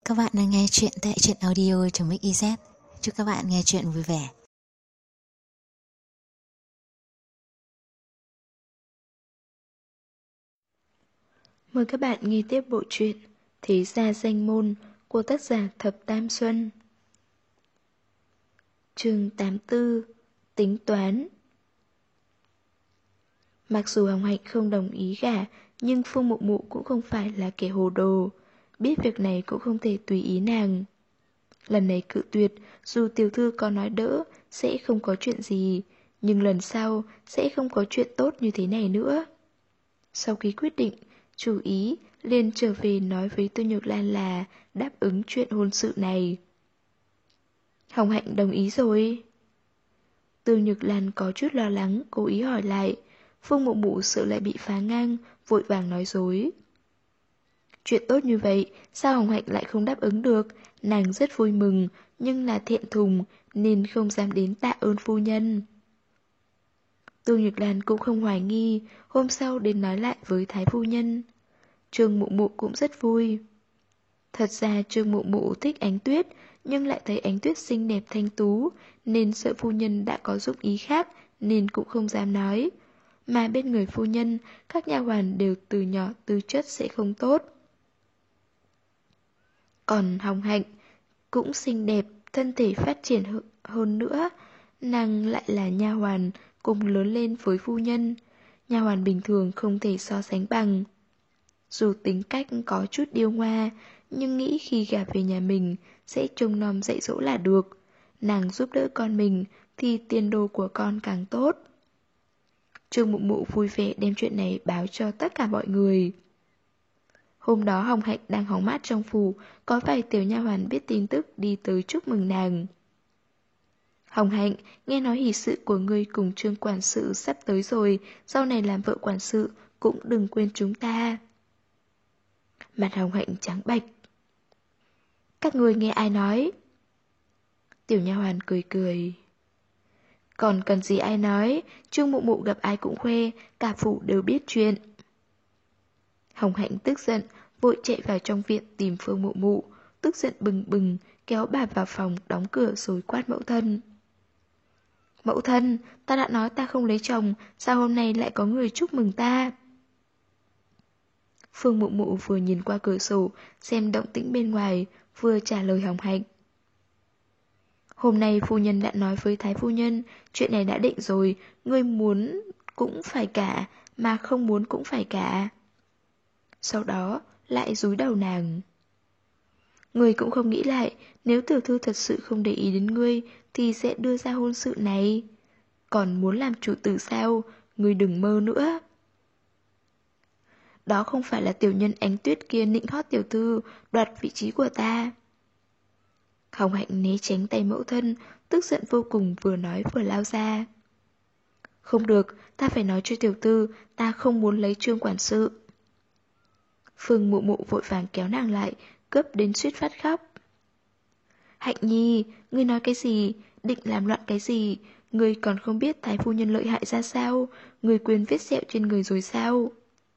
Các bạn đang nghe chuyện tại truyện audio.mix.iz. Chúc các bạn nghe chuyện vui vẻ. Mời các bạn nghe tiếp bộ truyện Thế Gia Danh Môn của tác giả Thập Tam Xuân. Chương 84. Tính toán. Mặc dù Hồng Hạnh không đồng ý gả, nhưng Phương Mụ Mụ cũng không phải là kẻ hồ đồ. Biết việc này cũng không thể tùy ý nàng. Lần này cự tuyệt, dù tiểu thư có nói đỡ, sẽ không có chuyện gì, nhưng lần sau sẽ không có chuyện tốt như thế này nữa. Sau khi quyết định, chủ ý liền trở về nói với Tô Nhược Lan là đáp ứng chuyện hôn sự này. Hồng Hạnh đồng ý rồi. Tô Nhược Lan có chút lo lắng, cố ý hỏi lại. Phương Mụ Mụ sợ lại bị phá ngang, vội vàng nói dối. Chuyện tốt như vậy, sao Hồng Hạnh lại không đáp ứng được? Nàng rất vui mừng, nhưng là thẹn thùng, nên không dám đến tạ ơn phu nhân. Tô Nhược Lan cũng không hoài nghi, hôm sau đến nói lại với Thái phu nhân. Trương Mụ Mụ cũng rất vui. Thật ra Trương Mụ Mụ thích Ánh Tuyết, nhưng lại thấy Ánh Tuyết xinh đẹp thanh tú, nên sợ phu nhân đã có dụng ý khác, nên cũng không dám nói. Mà bên người phu nhân, các nha hoàn đều từ nhỏ tư chất sẽ không tốt. Còn Hồng Hạnh cũng xinh đẹp, thân thể phát triển hơn nữa, nàng lại là nha hoàn cùng lớn lên với phu nhân. Nha hoàn bình thường không thể so sánh bằng. Dù tính cách có chút điêu ngoa, nhưng nghĩ khi gả về nhà mình sẽ trông nom dạy dỗ là được. Nàng giúp đỡ con mình thì tiền đồ của con càng tốt. Trương Mụ Mụ vui vẻ đem chuyện này báo cho tất cả mọi người. Hôm đó Hồng Hạnh đang hóng mát trong phủ, có vài tiểu nha hoàn biết tin tức đi tới chúc mừng nàng. Hồng Hạnh, nghe nói hỷ sự của ngươi cùng Trương quản sự sắp tới rồi, sau này làm vợ quản sự cũng đừng quên chúng ta. Mặt Hồng Hạnh trắng bệch. Các ngươi nghe ai nói? Tiểu nha hoàn cười cười. Còn cần gì ai nói, Trương Mụ Mụ gặp ai cũng khoe, cả phủ đều biết chuyện. Hồng Hạnh tức giận, vội chạy vào trong viện tìm Phương Mụ Mụ, tức giận bừng bừng, kéo bà vào phòng đóng cửa rồi quát mẫu thân. Mẫu thân, ta đã nói ta không lấy chồng, sao hôm nay lại có người chúc mừng ta? Phương Mụ Mụ vừa nhìn qua cửa sổ, xem động tĩnh bên ngoài, vừa trả lời Hồng Hạnh. Hôm nay phu nhân đã nói với Thái phu nhân, chuyện này đã định rồi, ngươi muốn cũng phải cả, mà không muốn cũng phải cả. Sau đó, lại dúi đầu nàng. Ngươi cũng không nghĩ lại, nếu tiểu thư thật sự không để ý đến ngươi, thì sẽ đưa ra hôn sự này. Còn muốn làm chủ tử sao, ngươi đừng mơ nữa. Đó không phải là tiểu nhân Ánh Tuyết kia nịnh hót tiểu thư, đoạt vị trí của ta. Hồng Hạnh né tránh tay mẫu thân, tức giận vô cùng vừa nói vừa lao ra. Không được, ta phải nói cho tiểu thư, ta không muốn lấy Trương quản sự. Phương Mụ Mụ vội vàng kéo nàng lại, cướp đến suýt phát khóc. Hạnh nhi, ngươi nói cái gì, định làm loạn cái gì, ngươi còn không biết Thái phu nhân lợi hại ra sao, ngươi quên vết sẹo trên người rồi sao?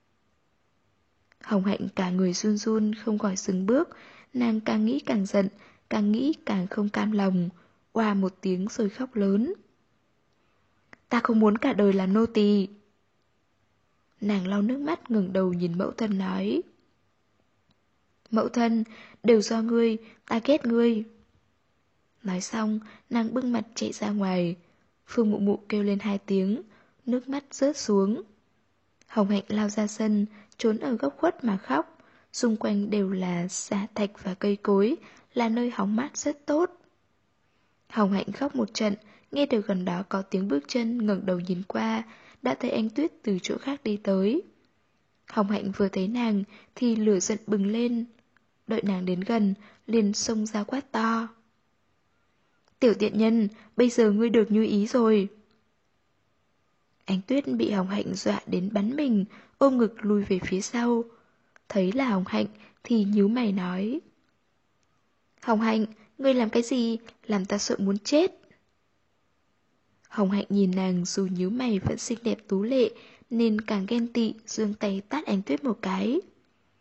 Hồng Hạnh cả người run run không khỏi dừng bước, nàng càng nghĩ càng giận, càng nghĩ càng không cam lòng, oa một tiếng rồi khóc lớn. Ta không muốn cả đời làm nô tỳ. Nàng lau nước mắt ngẩng đầu nhìn mẫu thân nói. Mẫu thân, đều do ngươi, ta ghét ngươi. Nói xong, nàng bưng mặt chạy ra ngoài. Phương Mụ Mụ kêu lên 2 tiếng, nước mắt rớt xuống. Hồng Hạnh lao ra sân, trốn ở góc khuất mà khóc. Xung quanh đều là xà thạch và cây cối, là nơi hóng mát rất tốt. Hồng Hạnh khóc một trận, nghe được gần đó có tiếng bước chân, ngẩng đầu nhìn qua, đã thấy Ánh Tuyết từ chỗ khác đi tới. Hồng Hạnh vừa thấy nàng thì lửa giận bừng lên. Đợi nàng đến gần, liền xông ra quát to. Tiểu tiện nhân, bây giờ ngươi được như ý rồi. Ánh Tuyết bị Hồng Hạnh dọa đến bắn mình, ôm ngực lùi về phía sau. Thấy là Hồng Hạnh thì nhíu mày nói. Hồng Hạnh, ngươi làm cái gì, làm ta sợ muốn chết. Hồng Hạnh nhìn nàng dù nhíu mày vẫn xinh đẹp tú lệ, nên càng ghen tị, giương tay tát Ánh Tuyết một cái.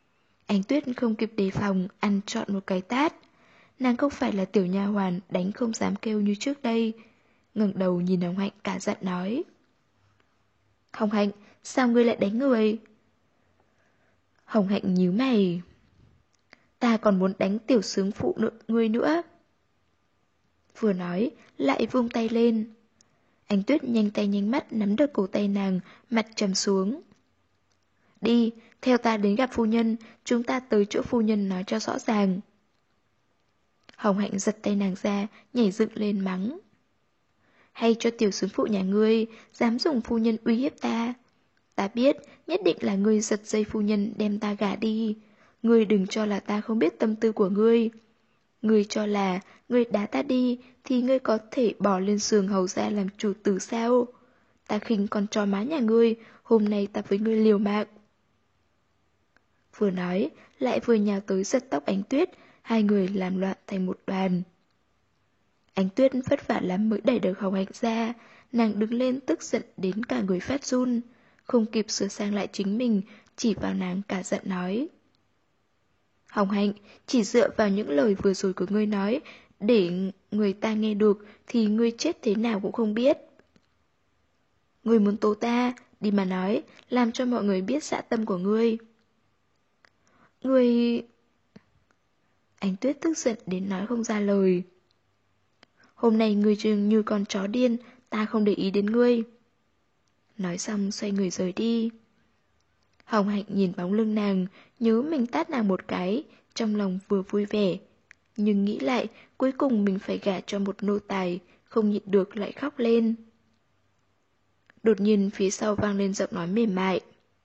Ánh Tuyết không kịp đề phòng, ăn trọn một cái tát. Nàng không phải là tiểu nha hoàn đánh không dám kêu như trước đây. Ngẩng đầu nhìn Hồng Hạnh cả giận nói. Hồng Hạnh, sao ngươi lại đánh người? Hồng Hạnh nhíu mày. Ta còn muốn đánh tiểu sướng phụ ngươi nữa. Vừa nói, lại vung tay lên. Ánh Tuyết nhanh tay nhanh mắt nắm được cổ tay nàng, mặt trầm xuống. Đi, theo ta đến gặp phu nhân, chúng ta tới chỗ phu nhân nói cho rõ ràng. Hồng Hạnh giật tay nàng ra, nhảy dựng lên mắng. Hay cho tiểu xướng phụ nhà ngươi, dám dùng phu nhân uy hiếp ta. Ta biết, nhất định là ngươi giật dây phu nhân đem ta gả đi. Ngươi đừng cho là ta không biết tâm tư của ngươi. Ngươi cho là, ngươi đá ta đi, thì ngươi có thể bỏ lên giường hầu ra làm chủ tử sao? Ta khinh con chó má nhà ngươi, hôm nay ta với ngươi liều mạng. Vừa nói, lại vừa nhào tới giật tóc Ánh Tuyết, hai người làm loạn thành một đoàn. Ánh Tuyết vất vả lắm mới đẩy được Hồng Hạnh ra, nàng đứng lên tức giận đến cả người phát run, không kịp sửa sang lại chính mình, chỉ vào nàng cả giận nói. Hồng Hạnh, chỉ dựa vào những lời vừa rồi của ngươi nói, để người ta nghe được thì ngươi chết thế nào cũng không biết. Ngươi muốn tố ta, đi mà nói, làm cho mọi người biết dạ tâm của ngươi. Ngươi... Ánh Tuyết tức giận đến nói không ra lời. Hôm nay ngươi dường như con chó điên, ta không để ý đến ngươi. Nói xong xoay người rời đi. Hồng Hạnh nhìn bóng lưng nàng, nhớ mình tát nàng một cái, trong lòng vừa vui vẻ. Nhưng nghĩ lại, cuối cùng mình phải gả cho một nô tài, không nhịn được lại khóc lên. Đột nhiên phía sau vang lên giọng nói mềm mại.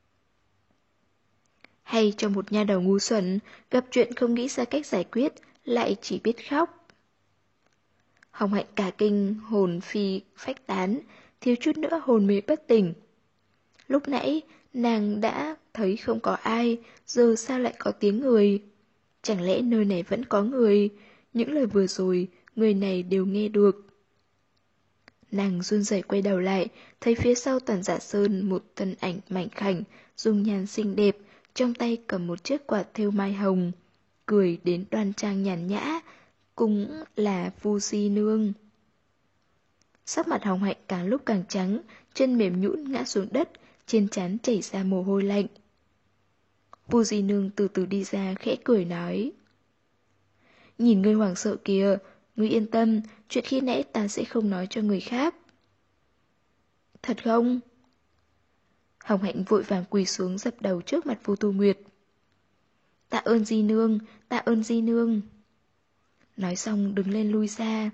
Hay cho một nha đầu ngu xuẩn, gặp chuyện không nghĩ ra cách giải quyết, lại chỉ biết khóc. Hồng Hạnh cả kinh, hồn phi phách tán, thiếu chút nữa hồn mê bất tỉnh. Lúc nãy, nàng đã thấy không có ai, giờ sao lại có tiếng người? Chẳng lẽ nơi này vẫn có người? Những lời vừa rồi, người này đều nghe được. Nàng run rẩy quay đầu lại, thấy phía sau Toàn Dạ Sơn một thân ảnh mảnh khảnh, dung nhan xinh đẹp, trong tay cầm một chiếc quạt thêu mai hồng, cười đến đoan trang nhàn nhã, cũng là Vu Di Nương. Sắc mặt Hồng Hạnh càng lúc càng trắng, chân mềm nhũn ngã xuống đất, trên trán chảy ra mồ hôi lạnh. Vu Di Nương từ từ đi ra khẽ cười nói. Nhìn ngươi hoảng sợ kìa, ngươi yên tâm, chuyện khi nãy ta sẽ không nói cho người khác. Thật không? Hồng Hạnh vội vàng quỳ xuống dập đầu trước mặt Vu Tu Nguyệt. Tạ ơn Di Nương, tạ ơn Di Nương. Nói xong đứng lên lui ra.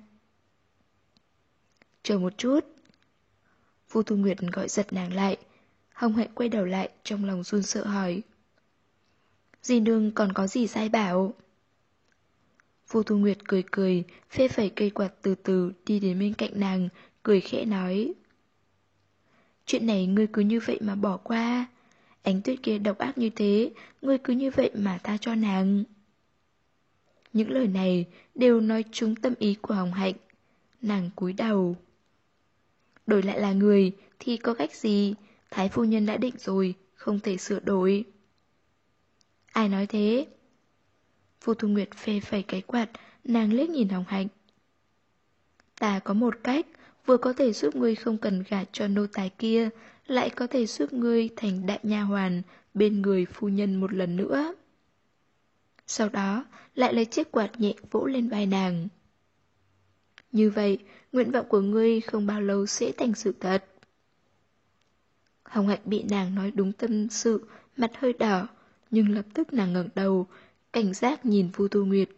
Chờ một chút. Vu Tu Nguyệt gọi giật nàng lại. Hồng Hạnh quay đầu lại trong lòng run sợ hỏi. Di Nương còn có gì sai bảo? Vu Tu Nguyệt cười cười, phê phẩy cây quạt từ từ đi đến bên cạnh nàng, cười khẽ nói. Chuyện này ngươi cứ như vậy mà bỏ qua. Ánh Tuyết kia độc ác như thế, ngươi cứ như vậy mà tha cho nàng. Những lời này đều nói trúng tâm ý của Hồng Hạnh. Nàng cúi đầu. Đổi lại là người thì có cách gì? Thái phu nhân đã định rồi, không thể sửa đổi. Ai nói thế? Vu Thu Nguyệt phê phẩy cái quạt, nàng liếc nhìn Hồng Hạnh. Ta có một cách, vừa có thể giúp ngươi không cần gả cho nô tài kia, lại có thể giúp ngươi thành đại nha hoàn bên người phu nhân một lần nữa. Sau đó, lại lấy chiếc quạt nhẹ vỗ lên vai nàng. Như vậy, nguyện vọng của ngươi không bao lâu sẽ thành sự thật. Hồng Hạnh bị nàng nói đúng tâm sự, mặt hơi đỏ, nhưng lập tức nàng ngẩng đầu, cảnh giác nhìn Vu Tu Nguyệt.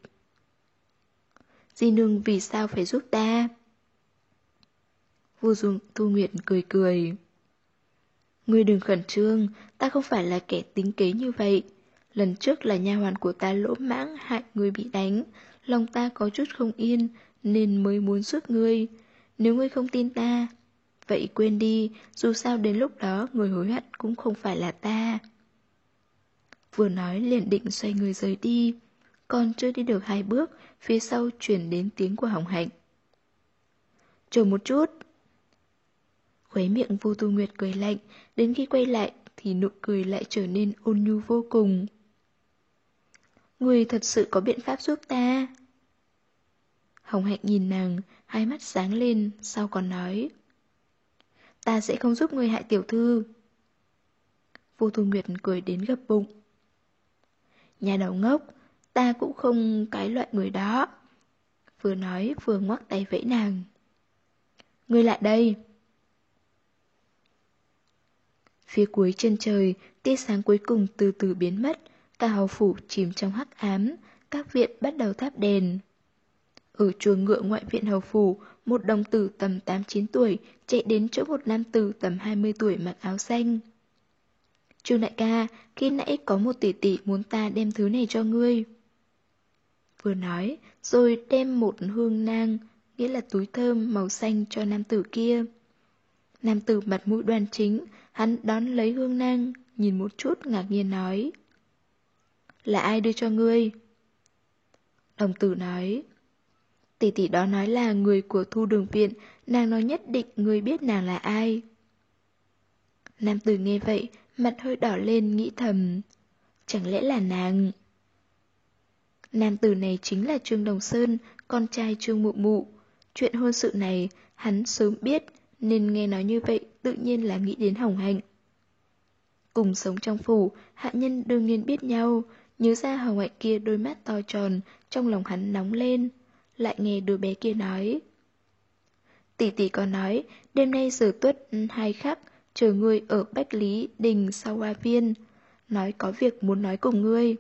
Di Nương vì sao phải giúp ta? Vu Tu Nguyệt cười cười. Ngươi đừng khẩn trương, ta không phải là kẻ tính kế như vậy. Lần trước là nha hoàn của ta lỗ mãng hại ngươi bị đánh, lòng ta có chút không yên nên mới muốn giúp ngươi. Nếu ngươi không tin ta, vậy quên đi, dù sao đến lúc đó người hối hận cũng không phải là ta. Vừa nói liền định xoay người rời đi, còn chưa đi được 2 bước, phía sau chuyển đến tiếng của Hồng Hạnh. Chờ một chút. Khóe miệng Vu Tu Nguyệt cười lạnh, đến khi quay lại thì nụ cười lại trở nên ôn nhu vô cùng. Người thật sự có biện pháp giúp ta? Hồng Hạnh nhìn nàng, hai mắt sáng lên, sau còn nói. Ta sẽ không giúp ngươi hại tiểu thư. Vô Thu Nguyệt cười đến gập bụng. Nhà đầu ngốc, ta cũng không cái loại người đó. Vừa nói vừa ngoắc tay vẫy nàng. Ngươi lại đây. Phía cuối chân trời, tia sáng cuối cùng từ từ biến mất, cả hầu phủ chìm trong hắc ám, các viện bắt đầu thắp đèn. Ở chuồng ngựa ngoại viện hầu phủ, một đồng tử tầm 8-9 tuổi chạy đến chỗ một nam tử tầm 20 tuổi mặc áo xanh. Trương đại ca, khi nãy có một tỷ tỷ muốn ta đem thứ này cho ngươi. Vừa nói, rồi đem một hương nang, nghĩa là túi thơm màu xanh cho nam tử kia. Nam tử mặt mũi đoan chính, hắn đón lấy hương nang, nhìn một chút ngạc nhiên nói. Là ai đưa cho ngươi? Đồng tử nói. Tỷ tỷ đó nói là người của Thu Đường Viện, nàng nói nhất định ngươi biết nàng là ai. Nam tử nghe vậy, mặt hơi đỏ lên nghĩ thầm. Chẳng lẽ là nàng? Nam tử này chính là Trương Đồng Sơn, con trai Trương Mụ Mụ. Chuyện hôn sự này, hắn sớm biết, nên nghe nói như vậy tự nhiên là nghĩ đến Hồng Hạnh. Cùng sống trong phủ, hạ nhân đương nhiên biết nhau, nhớ ra Hồng Hạnh kia đôi mắt to tròn, trong lòng hắn nóng lên. Lại nghe đứa bé kia nói. Tỷ tỷ có nói, đêm nay giờ tuất 2 khắc, chờ ngươi ở Bách Lý Đình sau hoa viên. Nói có việc muốn nói cùng ngươi.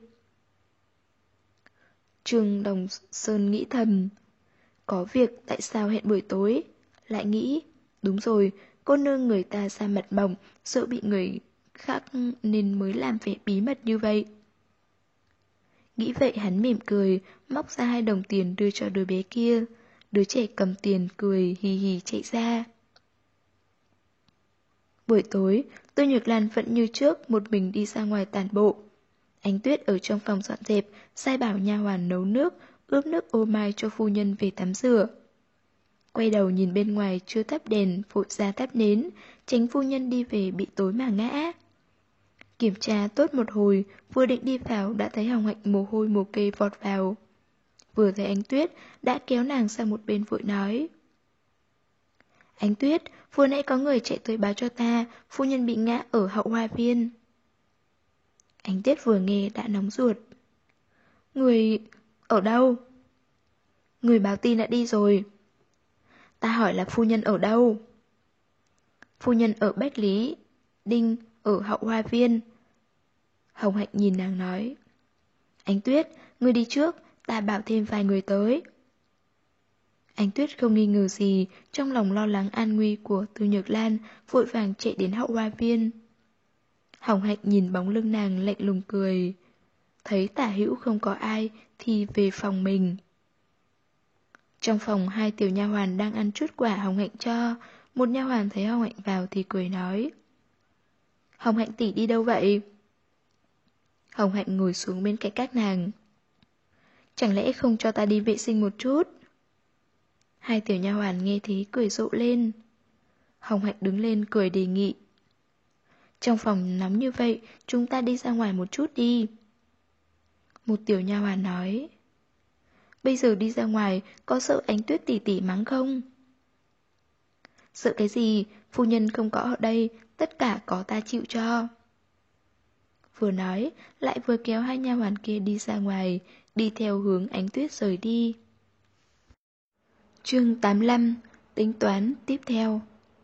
Trương Đồng Sơn nghĩ thầm. Có việc tại sao hẹn buổi tối? Lại nghĩ, đúng rồi, cô nương người ta ra mặt mỏng, sợ bị người khác nên mới làm vẻ bí mật như vậy. Nghĩ vậy hắn mỉm cười, móc ra 2 đồng tiền đưa cho đứa bé kia. Đứa trẻ cầm tiền cười hì hì chạy ra. Buổi tối, Tô Nhược Lan vẫn như trước một mình đi ra ngoài tản bộ. Ánh Tuyết ở trong phòng dọn dẹp, sai bảo nha hoàn nấu nước, ướp nước ô mai cho phu nhân về tắm rửa. Quay đầu nhìn bên ngoài chưa thắp đèn, vội ra thắp nến, tránh phu nhân đi về bị tối mà ngã. Kiểm tra tốt một hồi, vừa định đi vào đã thấy Hồng Hạnh mồ hôi mồ kê vọt vào. Vừa thấy Ánh Tuyết, đã kéo nàng sang một bên vội nói. Ánh Tuyết, vừa nãy có người chạy tới báo cho ta, phu nhân bị ngã ở hậu hoa viên. Ánh Tuyết vừa nghe đã nóng ruột. Người... ở đâu? Người báo tin đã đi rồi. Ta hỏi là phu nhân ở đâu? Phu nhân ở Bách Lý Đinh, ở hậu hoa viên. Hồng Hạnh nhìn nàng nói. Ánh Tuyết, ngươi đi trước, ta bảo thêm vài người tới. Ánh Tuyết không nghi ngờ gì, trong lòng lo lắng an nguy của Tư Nhược Lan, vội vàng chạy đến hậu hoa viên. Hồng Hạnh nhìn bóng lưng nàng lạnh lùng cười. Thấy tả hữu không có ai thì về phòng mình. Trong phòng 2 tiểu nha hoàn đang ăn chút quả Hồng Hạnh cho. Một nha hoàn thấy Hồng Hạnh vào thì cười nói. Hồng Hạnh tỷ đi đâu vậy? Hồng Hạnh ngồi xuống bên cạnh các nàng. Chẳng lẽ không cho ta đi vệ sinh một chút? 2 tiểu nha hoàn nghe thế cười rộ lên. Hồng Hạnh đứng lên cười đề nghị. Trong phòng nóng như vậy, chúng ta đi ra ngoài một chút đi. Một tiểu nha hoàn nói. Bây giờ đi ra ngoài, có sợ Ánh Tuyết tỷ tỷ mắng không? Sợ cái gì, phu nhân không có ở đây, tất cả có ta chịu cho. Vừa nói, lại vừa kéo 2 nha hoàn kia đi ra ngoài, đi theo hướng Ánh Tuyết rời đi. Chương 85, tính toán tiếp theo.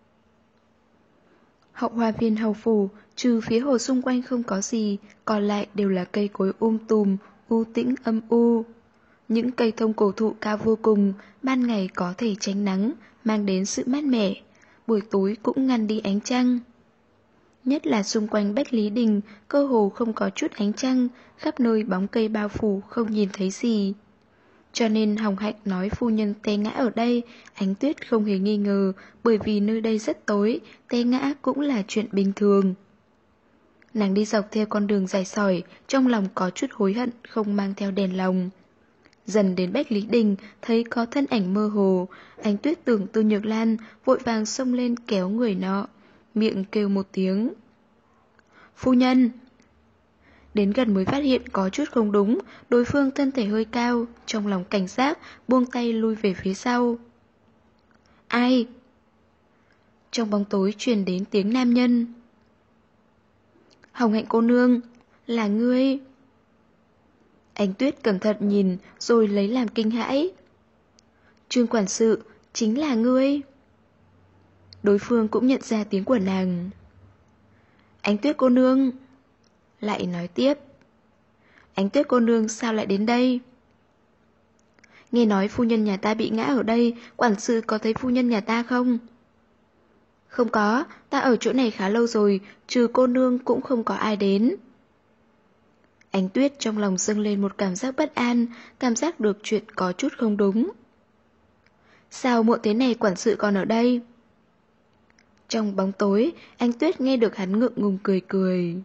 Hậu hoa viên hầu phủ, trừ phía hồ xung quanh không có gì, còn lại đều là cây cối tùm, u tĩnh âm u. Những cây thông cổ thụ cao vô cùng, ban ngày có thể tránh nắng, mang đến sự mát mẻ, buổi tối cũng ngăn đi ánh trăng. Nhất là xung quanh Bách Lý Đình, cơ hồ không có chút ánh trăng, khắp nơi bóng cây bao phủ không nhìn thấy gì. Cho nên Hồng Hạnh nói phu nhân té ngã ở đây, Ánh Tuyết không hề nghi ngờ, bởi vì nơi đây rất tối, té ngã cũng là chuyện bình thường. Nàng đi dọc theo con đường dài sỏi, trong lòng có chút hối hận không mang theo đèn lồng. Dần đến Bách Lý Đình, thấy có thân ảnh mơ hồ, Ánh Tuyết tưởng Tư Nhược Lan, vội vàng xông lên kéo người nọ, miệng kêu một tiếng. Phu nhân! Đến gần mới phát hiện có chút không đúng, đối phương thân thể hơi cao, trong lòng cảnh giác, buông tay lui về phía sau. Ai? Trong bóng tối truyền đến tiếng nam nhân. Hồng Hạnh cô nương, là ngươi. Ánh Tuyết cẩn thận nhìn rồi lấy làm kinh hãi. Trương quản sự, chính là ngươi. Đối phương cũng nhận ra tiếng của nàng. Ánh Tuyết cô nương. Lại nói tiếp. Ánh Tuyết cô nương sao lại đến đây? Nghe nói phu nhân nhà ta bị ngã ở đây, quản sự có thấy phu nhân nhà ta không? Không có, ta ở chỗ này khá lâu rồi, trừ cô nương cũng không có ai đến. Ánh Tuyết trong lòng dâng lên một cảm giác bất an, cảm giác được chuyện có chút không đúng. Sao muộn thế này quản sự còn ở đây? Trong bóng tối, Ánh Tuyết nghe được hắn ngượng ngùng cười cười.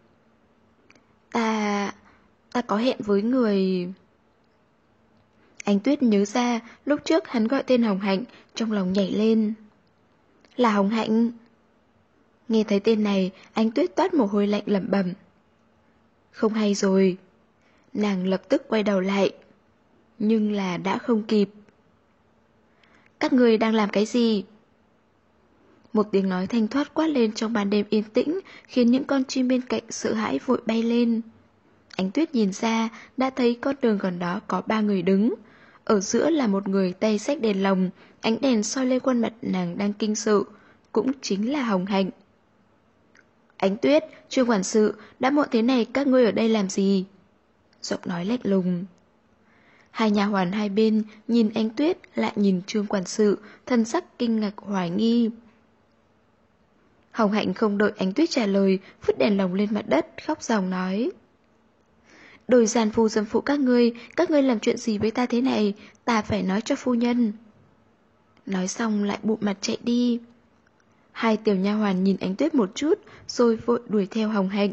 Ta có hẹn với người... Ánh Tuyết nhớ ra lúc trước hắn gọi tên Hồng Hạnh, trong lòng nhảy lên. Là Hồng Hạnh. Nghe thấy tên này, Ánh Tuyết toát mồ hôi lạnh lẩm bẩm. Không hay rồi. Nàng lập tức quay đầu lại. Nhưng là đã không kịp. Các người đang làm cái gì? Một tiếng nói thanh thoát quát lên trong ban đêm yên tĩnh, khiến những con chim bên cạnh sợ hãi vội bay lên. Ánh Tuyết nhìn ra, đã thấy con đường gần đó có 3 người đứng. Ở giữa là một người tay xách đèn lồng, ánh đèn soi lên khuôn mặt nàng đang kinh sợ, cũng chính là Hồng Hạnh. Ánh Tuyết, Trương quản sự, đã muộn thế này các ngươi ở đây làm gì? Giọng nói lạnh lùng. Hai nha hoàn hai bên nhìn Ánh Tuyết lại nhìn Trương quản sự, thân sắc kinh ngạc hoài nghi. Hồng Hạnh không đợi Ánh Tuyết trả lời, vứt đèn lồng lên mặt đất, khóc ròng nói. Đôi giàn phu dâm phụ các ngươi làm chuyện gì với ta thế này, ta phải nói cho phu nhân. Nói xong lại bụng mặt chạy đi. Hai tiểu nha hoàn nhìn Ánh Tuyết một chút, rồi vội đuổi theo Hồng Hạnh.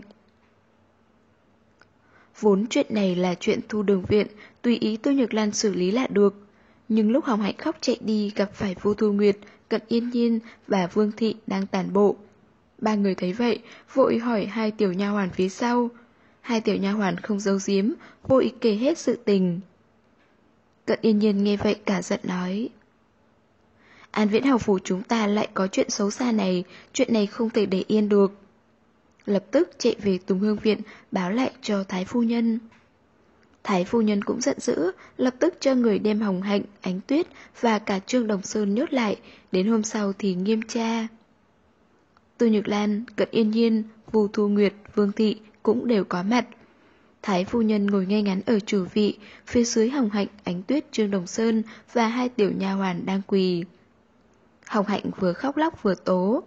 Vốn chuyện này là chuyện Thu Đường viện, tùy ý Tô Nhược Lan xử lý là được. Nhưng lúc Hồng Hạnh khóc chạy đi gặp phải Vu Thu Nguyệt, Cận Yên Nhiên và Vương Thị đang tản bộ. 3 người thấy vậy, vội hỏi hai tiểu nha hoàn phía sau. Hai tiểu nha hoàn không giấu giếm, vội kể hết sự tình. Cận Yên Nhiên nghe vậy cả giận nói. An Viễn Hầu phủ chúng ta lại có chuyện xấu xa này, chuyện này không thể để yên được. Lập tức chạy về Tùng Hương viện báo lại cho Thái phu nhân. Thái phu nhân cũng giận dữ, lập tức cho người đem Hồng Hạnh, Ánh Tuyết và cả Trương Đồng Sơn nhốt lại, đến hôm sau thì nghiêm tra. Tô Nhược Lan, Cận Yên Nhiên, Vu Thu Nguyệt, Vương Thị cũng đều có mặt. Thái phu nhân ngồi ngay ngắn ở chủ vị, phía dưới Hồng Hạnh, Ánh Tuyết, Trương Đồng Sơn và hai tiểu nha hoàn đang quỳ. Hồng Hạnh vừa khóc lóc vừa tố.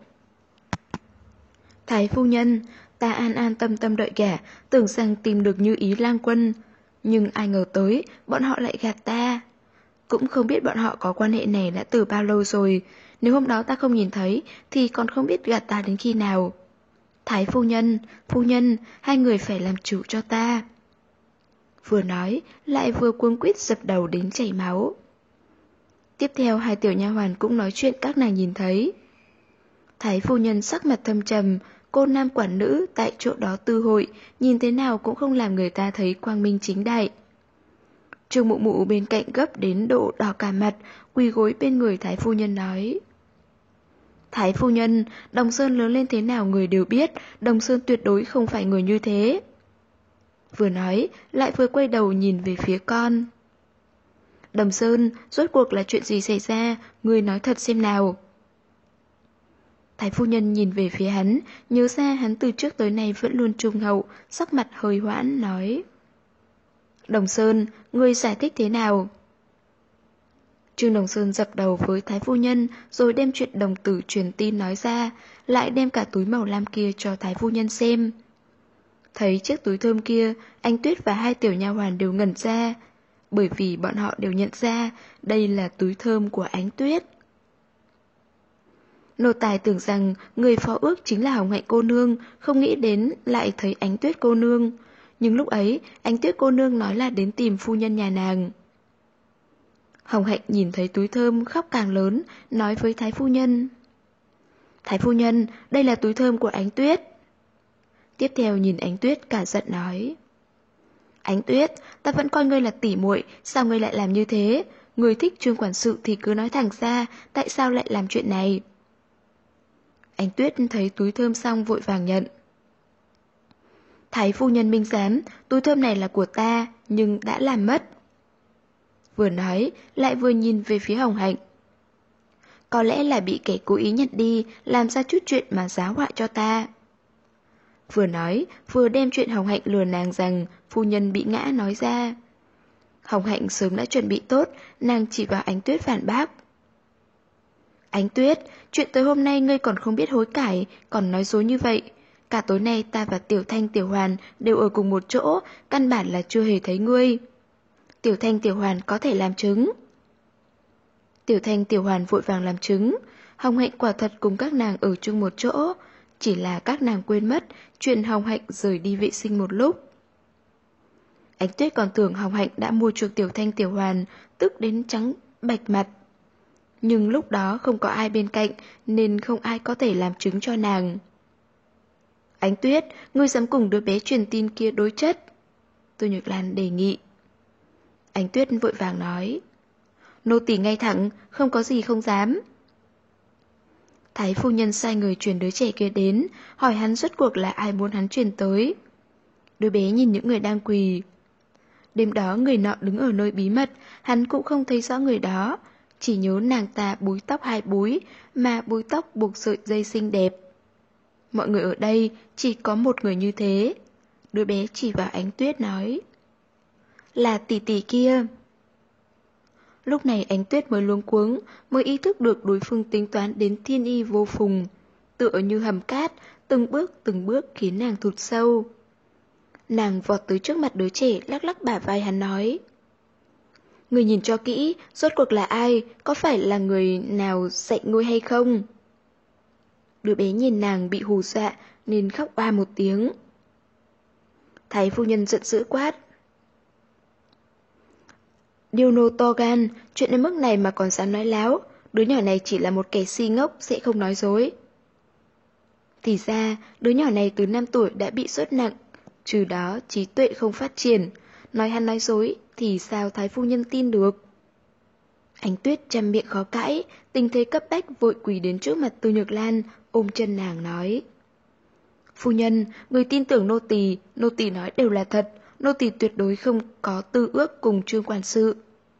Thái phu nhân, ta an an tâm tâm đợi gả, tưởng rằng tìm được Như Ý lang quân. Nhưng ai ngờ tới, bọn họ lại gạt ta. Cũng không biết bọn họ có quan hệ này đã từ bao lâu rồi. Nếu hôm đó ta không nhìn thấy, thì còn không biết gạt ta đến khi nào. Thái phu nhân, hai người phải làm chủ cho ta. Vừa nói, lại vừa cuống quýt dập đầu đến chảy máu. Tiếp theo hai tiểu nha hoàn cũng nói chuyện các nàng nhìn thấy. Thái phu nhân sắc mặt thâm trầm, cô nam quản nữ tại chỗ đó tư hội, nhìn thế nào cũng không làm người ta thấy quang minh chính đại. Trương Mụ Mụ bên cạnh gấp đến độ đỏ cả mặt, quỳ gối bên người Thái phu nhân nói. Thái phu nhân, Đồng Sơn lớn lên thế nào người đều biết, Đồng Sơn tuyệt đối không phải người như thế. Vừa nói, lại vừa quay đầu nhìn về phía con. Đồng Sơn, rốt cuộc là chuyện gì xảy ra, người nói thật xem nào. Thái phu nhân nhìn về phía hắn, nhớ ra hắn từ trước tới nay vẫn luôn trung hậu, sắc mặt hơi hoãn, nói. Đồng Sơn, ngươi giải thích thế nào? Trương Đồng Sơn dập đầu với Thái phu nhân, rồi đem chuyện đồng tử truyền tin nói ra, lại đem cả túi màu lam kia cho Thái phu nhân xem. Thấy chiếc túi thơm kia, Ánh Tuyết và hai tiểu nha hoàn đều ngẩn ra, bởi vì bọn họ đều nhận ra đây là túi thơm của Ánh Tuyết. Nô tài tưởng rằng người phó ước chính là Hồng Hạnh cô nương, không nghĩ đến lại thấy Ánh Tuyết cô nương. Nhưng lúc ấy, Ánh Tuyết cô nương nói là đến tìm phu nhân nhà nàng. Hồng Hạnh nhìn thấy túi thơm khóc càng lớn, nói với Thái phu nhân. Thái phu nhân, đây là túi thơm của Ánh Tuyết. Tiếp theo nhìn Ánh Tuyết cả giận nói. Ánh Tuyết, ta vẫn coi ngươi là tỉ muội, sao ngươi lại làm như thế? Ngươi thích Trương quản sự thì cứ nói thẳng ra, tại sao lại làm chuyện này? Ánh Tuyết thấy túi thơm xong vội vàng nhận. Thái phu nhân minh giám, túi thơm này là của ta, nhưng đã làm mất. Vừa nói, lại vừa nhìn về phía Hồng Hạnh. Có lẽ là bị kẻ cố ý nhận đi, làm ra chút chuyện mà giáo họa cho ta. Vừa nói, vừa đem chuyện Hồng Hạnh lừa nàng rằng phu nhân bị ngã nói ra. Hồng Hạnh sớm đã chuẩn bị tốt, nàng chỉ vào Ánh Tuyết phản bác. Ánh Tuyết, chuyện tới hôm nay ngươi còn không biết hối cải, còn nói dối như vậy. Cả tối nay ta và Tiểu Thanh Tiểu Hoàn đều ở cùng một chỗ, căn bản là chưa hề thấy ngươi. Tiểu Thanh Tiểu Hoàn có thể làm chứng. Tiểu Thanh Tiểu Hoàn vội vàng làm chứng. Hồng Hạnh quả thật cùng các nàng ở chung một chỗ, chỉ là các nàng quên mất chuyện Hồng Hạnh rời đi vệ sinh một lúc. Ánh Tuyết còn tưởng Hồng Hạnh đã mua chuộc Tiểu Thanh Tiểu Hoàn, tức đến trắng bạch mặt. Nhưng lúc đó không có ai bên cạnh nên không ai có thể làm chứng cho nàng. Ánh Tuyết, ngươi dám cùng đứa bé truyền tin kia đối chất? Tô Nhược Lan đề nghị. Ánh Tuyết vội vàng nói. Nô tỳ ngay thẳng, không có gì không dám. Thái phu nhân sai người truyền đứa trẻ kia đến, hỏi hắn rốt cuộc là ai muốn hắn truyền tới. Đứa bé nhìn những người đang quỳ. Đêm đó người nọ đứng ở nơi bí mật, hắn cũng không thấy rõ người đó, chỉ nhớ nàng ta búi tóc 2 búi, mà búi tóc buộc sợi dây xinh đẹp. Mọi người ở đây chỉ có một người như thế. Đứa bé chỉ vào Ánh Tuyết nói. Là tỷ tỷ kia. Lúc này Ánh Tuyết mới luống cuống, mới ý thức được đối phương tính toán đến thiên y vô phùng. Tựa như hầm cát, từng bước khiến nàng thụt sâu. Nàng vọt tới trước mặt đứa trẻ, lắc lắc bả vai hắn nói. Người nhìn cho kỹ, rốt cuộc là ai, có phải là người nào dạy ngươi hay không? Đứa bé nhìn nàng bị hù dọa nên khóc oa một tiếng. Thái phu nhân giận dữ quát. Điêu nô to gan, chuyện đến mức này mà còn dám nói láo, đứa nhỏ này chỉ là một kẻ si ngốc, sẽ không nói dối. Thì ra, đứa nhỏ này từ 5 tuổi đã bị sốt nặng, trừ đó trí tuệ không phát triển, nói hắn nói dối thì sao thái phu nhân tin được. Ánh Tuyết chăm miệng khó cãi, tình thế cấp bách vội quỳ đến trước mặt Tô Nhược Lan, ôm chân nàng nói. Phu nhân, người tin tưởng nô tỳ nói đều là thật, nô tỳ tuyệt đối không có tư ước cùng Trương quản sự.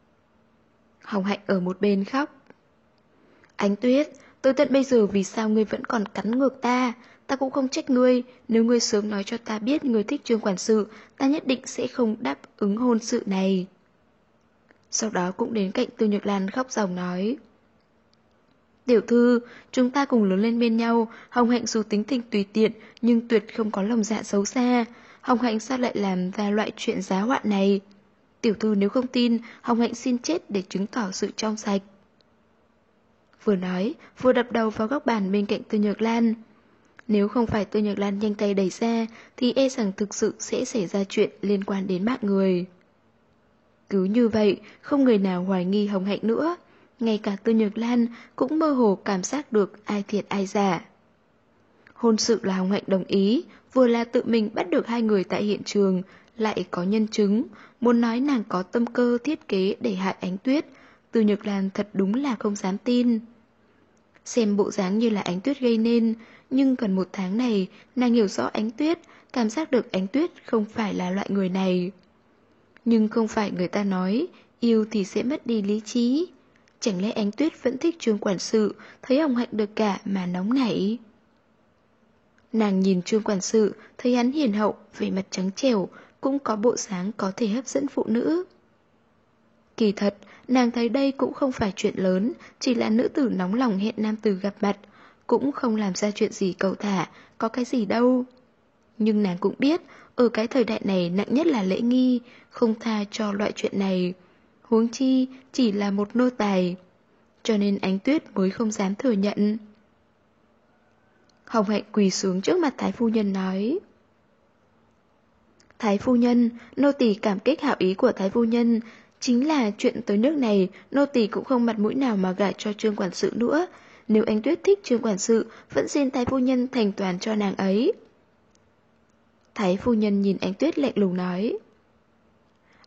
Hồng Hạnh ở một bên khóc. Ánh Tuyết, tới tận bây giờ vì sao ngươi vẫn còn cắn ngược ta cũng không trách ngươi, nếu ngươi sớm nói cho ta biết ngươi thích Trương quản sự, ta nhất định sẽ không đáp ứng hôn sự này. Sau đó cũng đến cạnh Tô Nhược Lan khóc ròng nói. Tiểu thư, chúng ta cùng lớn lên bên nhau, Hồng Hạnh dù tính tình tùy tiện nhưng tuyệt không có lòng dạ xấu xa. Hồng Hạnh sao lại làm ra loại chuyện giá họa này? Tiểu thư nếu không tin, Hồng Hạnh xin chết để chứng tỏ sự trong sạch. Vừa nói, vừa đập đầu vào góc bàn bên cạnh Tô Nhược Lan. Nếu không phải Tô Nhược Lan nhanh tay đẩy ra, thì e rằng thực sự sẽ xảy ra chuyện liên quan đến mạng người. Cứ như vậy, không người nào hoài nghi Hồng Hạnh nữa. Ngay cả Tô Nhược Lan cũng mơ hồ cảm giác được ai thiệt ai giả. Hôn sự là Hồng Hạnh đồng ý, vừa là tự mình bắt được hai người tại hiện trường, lại có nhân chứng, muốn nói nàng có tâm cơ thiết kế để hại Ánh Tuyết, Tô Nhược Lan thật đúng là không dám tin. Xem bộ dáng như là Ánh Tuyết gây nên, nhưng gần 1 tháng này, nàng hiểu rõ Ánh Tuyết, cảm giác được Ánh Tuyết không phải là loại người này. Nhưng không phải người ta nói, yêu thì sẽ mất đi lý trí. Chẳng lẽ Ánh Tuyết vẫn thích Trương quản sự, thấy Hồng Hạnh được cả mà nóng nảy? Nàng nhìn Trương quản sự, thấy hắn hiền hậu, vẻ mặt trắng trẻo, cũng có bộ dáng có thể hấp dẫn phụ nữ. Kỳ thật, nàng thấy đây cũng không phải chuyện lớn, chỉ là nữ tử nóng lòng hẹn nam tử gặp mặt, cũng không làm ra chuyện gì cầu thả, có cái gì đâu. Nhưng nàng cũng biết, ở cái thời đại này nặng nhất là lễ nghi, không tha cho loại chuyện này. Huống chi chỉ là một nô tài, cho nên Ánh Tuyết mới không dám thừa nhận. Hồng Hạnh quỳ xuống trước mặt Thái phu nhân nói. Thái phu nhân, nô tỳ cảm kích hảo ý của Thái phu nhân. Chính là chuyện tới nước này, nô tỳ cũng không mặt mũi nào mà gả cho Trương quản sự nữa. Nếu Ánh Tuyết thích Trương quản sự, vẫn xin Thái phu nhân thành toàn cho nàng ấy. Thái phu nhân nhìn Ánh Tuyết lạnh lùng nói.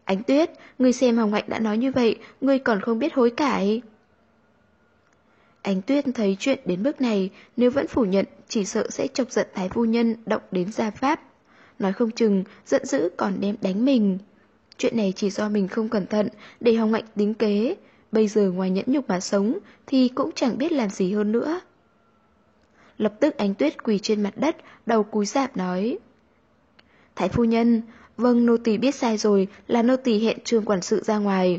Ánh Tuyết, ngươi xem Hồng Hạnh đã nói như vậy, ngươi còn không biết hối cải. Ánh Tuyết thấy chuyện đến bước này, nếu vẫn phủ nhận, chỉ sợ sẽ chọc giận Thái phu nhân động đến gia pháp. Nói không chừng, giận dữ còn đem đánh mình. Chuyện này chỉ do mình không cẩn thận, để Hồng Hạnh tính kế. Bây giờ ngoài nhẫn nhục mà sống, thì cũng chẳng biết làm gì hơn nữa. Lập tức Ánh Tuyết quỳ trên mặt đất, đầu cúi rạp nói. Thái phu nhân, vâng, nô tỳ biết sai rồi, là nô tỳ hẹn Trương quản sự ra ngoài.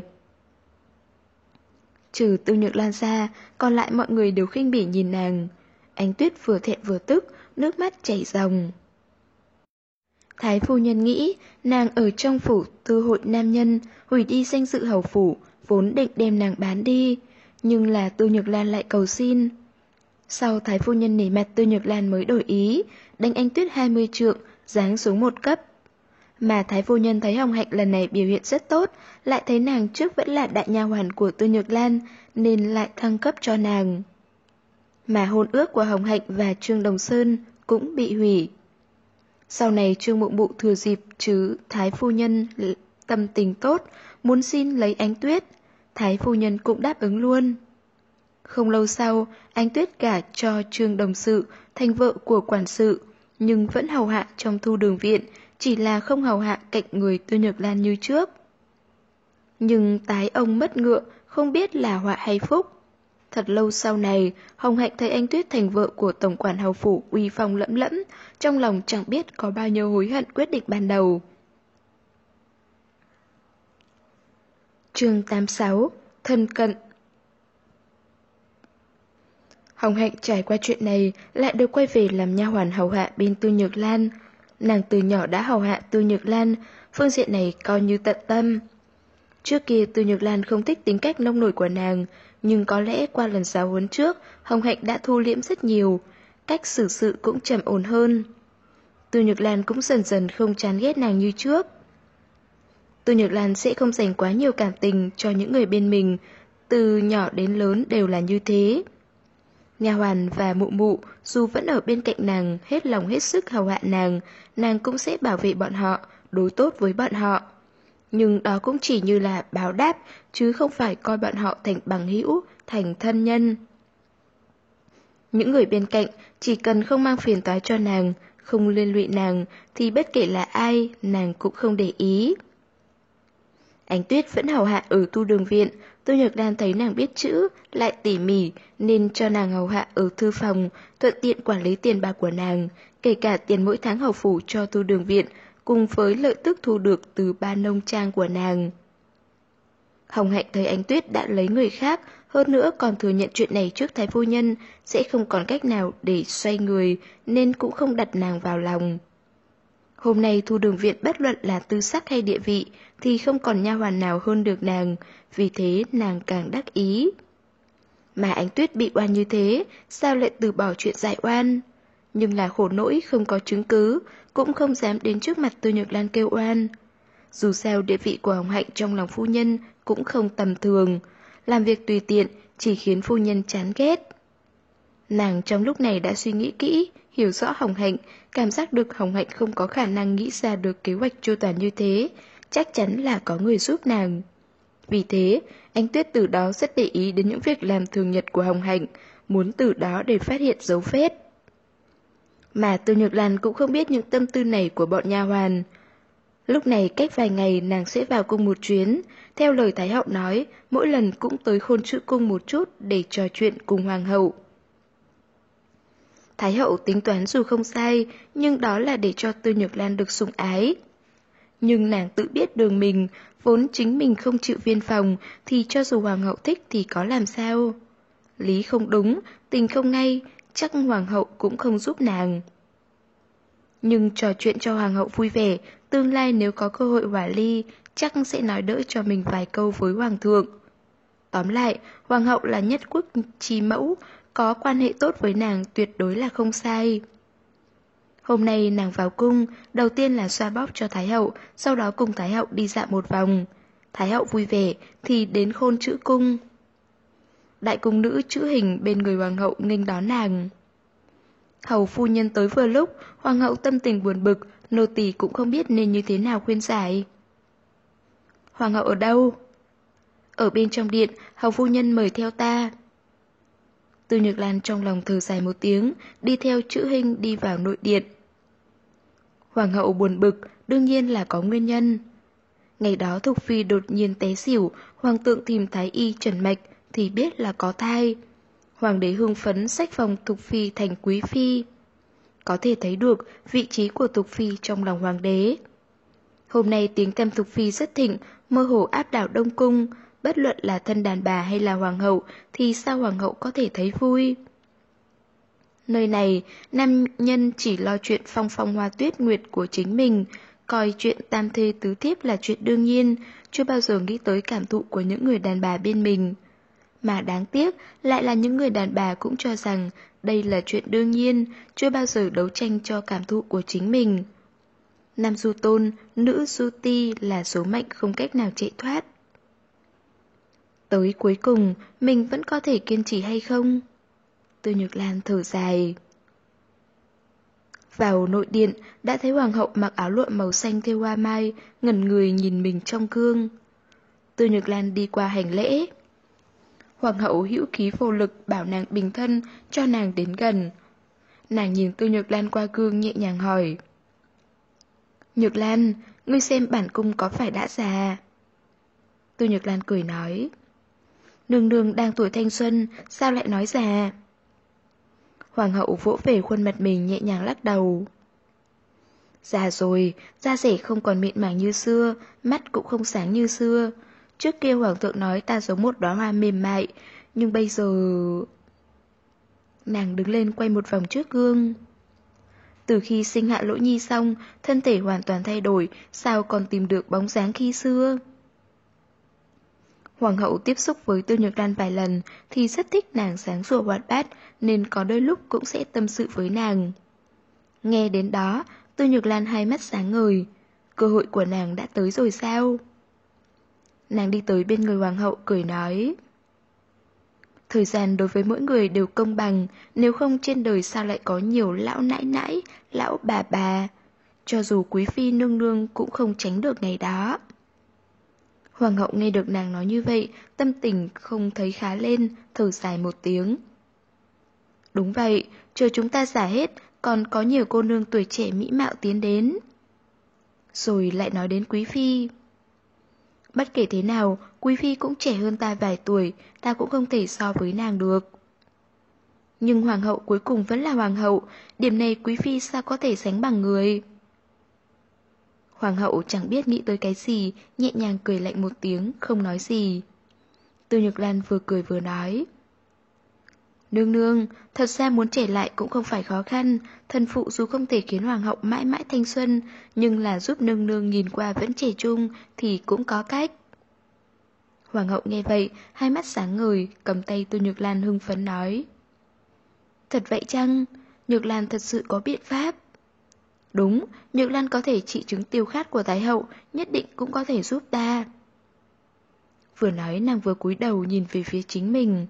Trừ Tư Nhược Lan ra, còn lại mọi người đều khinh bỉ nhìn nàng. Ánh Tuyết vừa thẹn vừa tức, nước mắt chảy ròng. Thái phu nhân nghĩ, nàng ở trong phủ tư hội nam nhân, hủy đi danh dự hầu phủ, vốn định đem nàng bán đi, nhưng là Tư Nhược Lan lại cầu xin. Sau Thái phu nhân nể mặt Tư Nhược Lan mới đổi ý, đánh Ánh Tuyết 20 trượng, giáng xuống một cấp. Mà Thái phu nhân thấy Hồng Hạnh lần này biểu hiện rất tốt, lại thấy nàng trước vẫn là đại nha hoàn của Tư Nhược Lan, nên lại thăng cấp cho nàng. Mà hôn ước của Hồng Hạnh và Trương Đồng Sơn cũng bị hủy. Sau này Trương Mụ Mụ thừa dịp chứ Thái phu nhân tâm tình tốt, muốn xin lấy Ánh Tuyết, Thái phu nhân cũng đáp ứng luôn. Không lâu sau, Ánh Tuyết gả cho Trương Đồng Sự thành vợ của quản sự, nhưng vẫn hầu hạ trong Thu Đường viện, chỉ là không hầu hạ cạnh người Tư Nhược Lan như trước. Nhưng tái ông mất ngựa, không biết là họa hay phúc. Thật lâu sau này, Hồng Hạnh thấy Ánh Tuyết thành vợ của tổng quản hầu phủ uy phong lẫm lẫm, trong lòng chẳng biết có bao nhiêu hối hận quyết định ban đầu. Chương 86: Thân cận. Hồng Hạnh trải qua chuyện này lại được quay về làm nha hoàn hầu hạ bên Tư Nhược Lan. Nàng từ nhỏ đã hầu hạ Tư Nhược Lan, phương diện này coi như tận tâm. Trước kia Tư Nhược Lan không thích tính cách nông nổi của nàng, nhưng có lẽ qua lần giáo huấn trước, Hồng Hạnh đã thu liễm rất nhiều, cách xử sự cũng trầm ổn hơn. Tư Nhược Lan cũng dần dần không chán ghét nàng như trước. Tư Nhược Lan sẽ không dành quá nhiều cảm tình cho những người bên mình, từ nhỏ đến lớn đều là như thế. Nha hoàn và mụ mụ dù vẫn ở bên cạnh nàng hết lòng hết sức hầu hạ nàng cũng sẽ bảo vệ bọn họ, đối tốt với bọn họ. Nhưng đó cũng chỉ như là báo đáp, chứ không phải coi bọn họ thành bằng hữu, thành thân nhân. Những người bên cạnh chỉ cần không mang phiền toái cho nàng, không liên lụy nàng, thì bất kể là ai, nàng cũng không để ý. Ánh Tuyết vẫn hầu hạ ở Thu Đường viện, Tư Nhược Lan thấy nàng biết chữ, lại tỉ mỉ, nên cho nàng hầu hạ ở thư phòng, thuận tiện quản lý tiền bạc của nàng, kể cả tiền mỗi tháng hầu phủ cho Thu Đường viện, cùng với lợi tức thu được từ 3 nông trang của nàng. Hồng Hạnh thấy Ánh Tuyết đã lấy người khác, hơn nữa còn thừa nhận chuyện này trước Thái phu nhân, sẽ không còn cách nào để xoay người, nên cũng không đặt nàng vào lòng. Hôm nay Thu Đường viện bất luận là tư sắc hay địa vị, thì không còn nha hoàn nào hơn được nàng, vì thế nàng càng đắc ý. Mà Ánh Tuyết bị oan như thế, sao lại từ bỏ chuyện giải oan? Nhưng là khổ nỗi không có chứng cứ, cũng không dám đến trước mặt Tư Nhược Lan kêu oan. Dù sao địa vị của Hồng Hạnh trong lòng phu nhân cũng không tầm thường, làm việc tùy tiện chỉ khiến phu nhân chán ghét. Nàng trong lúc này đã suy nghĩ kỹ, hiểu rõ Hồng Hạnh, cảm giác được Hồng Hạnh không có khả năng nghĩ ra được kế hoạch chu toàn như thế, chắc chắn là có người giúp nàng. Vì thế, Ánh Tuyết từ đó rất để ý đến những việc làm thường nhật của Hồng Hạnh, muốn từ đó để phát hiện dấu vết. Mà Tư Nhược Lan cũng không biết những tâm tư này của bọn nha hoàn. Lúc này cách vài ngày nàng sẽ vào cung một chuyến, theo lời Thái hậu nói, mỗi lần cũng tới Khôn Chữ cung một chút để trò chuyện cùng hoàng hậu. Thái hậu tính toán dù không sai, nhưng đó là để cho Tư Nhược Lan được sủng ái. Nhưng nàng tự biết đường mình, vốn chính mình không chịu viên phòng, thì cho dù hoàng hậu thích thì có làm sao. Lý không đúng, tình không ngay, chắc hoàng hậu cũng không giúp nàng. Nhưng trò chuyện cho hoàng hậu vui vẻ, tương lai nếu có cơ hội hòa ly, chắc sẽ nói đỡ cho mình vài câu với hoàng thượng. Tóm lại, hoàng hậu là nhất quốc chi mẫu, có quan hệ tốt với nàng tuyệt đối là không sai. Hôm nay nàng vào cung, đầu tiên là xoa bóp cho Thái hậu, sau đó cùng Thái hậu đi dạo một vòng. Thái hậu vui vẻ thì đến Khôn Chữ cung. Đại cung nữ chữ hình bên người hoàng hậu nghênh đón nàng. Hầu phu nhân tới vừa lúc, hoàng hậu tâm tình buồn bực, nô tỳ cũng không biết nên như thế nào khuyên giải. Hoàng hậu ở đâu? Ở bên trong điện, hầu phu nhân mời theo ta. Từ Nhược Lan trong lòng thở dài một tiếng, đi theo Chữ Hinh đi vào nội điện. Hoàng hậu buồn bực, đương nhiên là có nguyên nhân. Ngày đó Thục Phi đột nhiên té xỉu, hoàng thượng tìm thái y trần mạch thì biết là có thai. Hoàng đế hưng phấn xách phòng Thục Phi thành quý phi. Có thể thấy được vị trí của Thục Phi trong lòng hoàng đế. Hôm nay tiếng tăm Thục Phi rất thịnh, mơ hồ áp đảo Đông Cung. Bất luận là thân đàn bà hay là hoàng hậu thì sao hoàng hậu có thể thấy vui? Nơi này, nam nhân chỉ lo chuyện phong phong hoa tuyết nguyệt của chính mình, coi chuyện tam thê tứ thiếp là chuyện đương nhiên, chưa bao giờ nghĩ tới cảm thụ của những người đàn bà bên mình. Mà đáng tiếc, lại là những người đàn bà cũng cho rằng đây là chuyện đương nhiên, chưa bao giờ đấu tranh cho cảm thụ của chính mình. Nam du tôn, nữ du ti là số mệnh không cách nào chạy thoát. Tới cuối cùng, mình vẫn có thể kiên trì hay không? Từ Nhược Lan thở dài. Vào nội điện, đã thấy hoàng hậu mặc áo lụa màu xanh thêu hoa mai, ngẩn người nhìn mình trong gương. Từ Nhược Lan đi qua hành lễ. Hoàng hậu hữu khí vô lực bảo nàng bình thân, cho nàng đến gần. Nàng nhìn Từ Nhược Lan qua gương nhẹ nhàng hỏi. Nhược Lan, ngươi xem bản cung có phải đã già? Từ Nhược Lan cười nói. Nương nương đang tuổi thanh xuân, sao lại nói già? Hoàng hậu vỗ về khuôn mặt mình nhẹ nhàng lắc đầu. Già rồi, da rẻ không còn mịn màng như xưa, mắt cũng không sáng như xưa. Trước kia hoàng thượng nói ta giống một đóa hoa mềm mại, nhưng bây giờ... Nàng đứng lên quay một vòng trước gương. Từ khi sinh hạ Lỗ Nhi xong, thân thể hoàn toàn thay đổi, sao còn tìm được bóng dáng khi xưa? Hoàng hậu tiếp xúc với Từ Nhược Lan vài lần thì rất thích nàng sáng sủa hoạt bát, nên có đôi lúc cũng sẽ tâm sự với nàng. Nghe đến đó, Từ Nhược Lan hai mắt sáng ngời. Cơ hội của nàng đã tới rồi sao? Nàng đi tới bên người hoàng hậu cười nói. Thời gian đối với mỗi người đều công bằng, nếu không trên đời sao lại có nhiều lão nãi nãi, lão bà bà. Cho dù quý phi nương nương cũng không tránh được ngày đó. Hoàng hậu nghe được nàng nói như vậy, tâm tình không thấy khá lên, thở dài một tiếng. Đúng vậy, chờ chúng ta già hết, còn có nhiều cô nương tuổi trẻ mỹ mạo tiến đến. Rồi lại nói đến quý phi. Bất kể thế nào, quý phi cũng trẻ hơn ta vài tuổi, ta cũng không thể so với nàng được. Nhưng hoàng hậu cuối cùng vẫn là hoàng hậu, điểm này quý phi sao có thể sánh bằng người. Hoàng hậu chẳng biết nghĩ tới cái gì, nhẹ nhàng cười lạnh một tiếng, không nói gì. Từ Nhược Lan vừa cười vừa nói. Nương nương, thật ra muốn trẻ lại cũng không phải khó khăn, thân phụ dù không thể khiến hoàng hậu mãi mãi thanh xuân, nhưng là giúp nương nương nhìn qua vẫn trẻ trung thì cũng có cách. Hoàng hậu nghe vậy, hai mắt sáng ngời, cầm tay Từ Nhược Lan hưng phấn nói. Thật vậy chăng? Nhược Lan thật sự có biện pháp. Đúng, Nhược Lan có thể trị chứng tiêu khát của Thái hậu, nhất định cũng có thể giúp ta. Vừa nói nàng vừa cúi đầu nhìn về phía chính mình.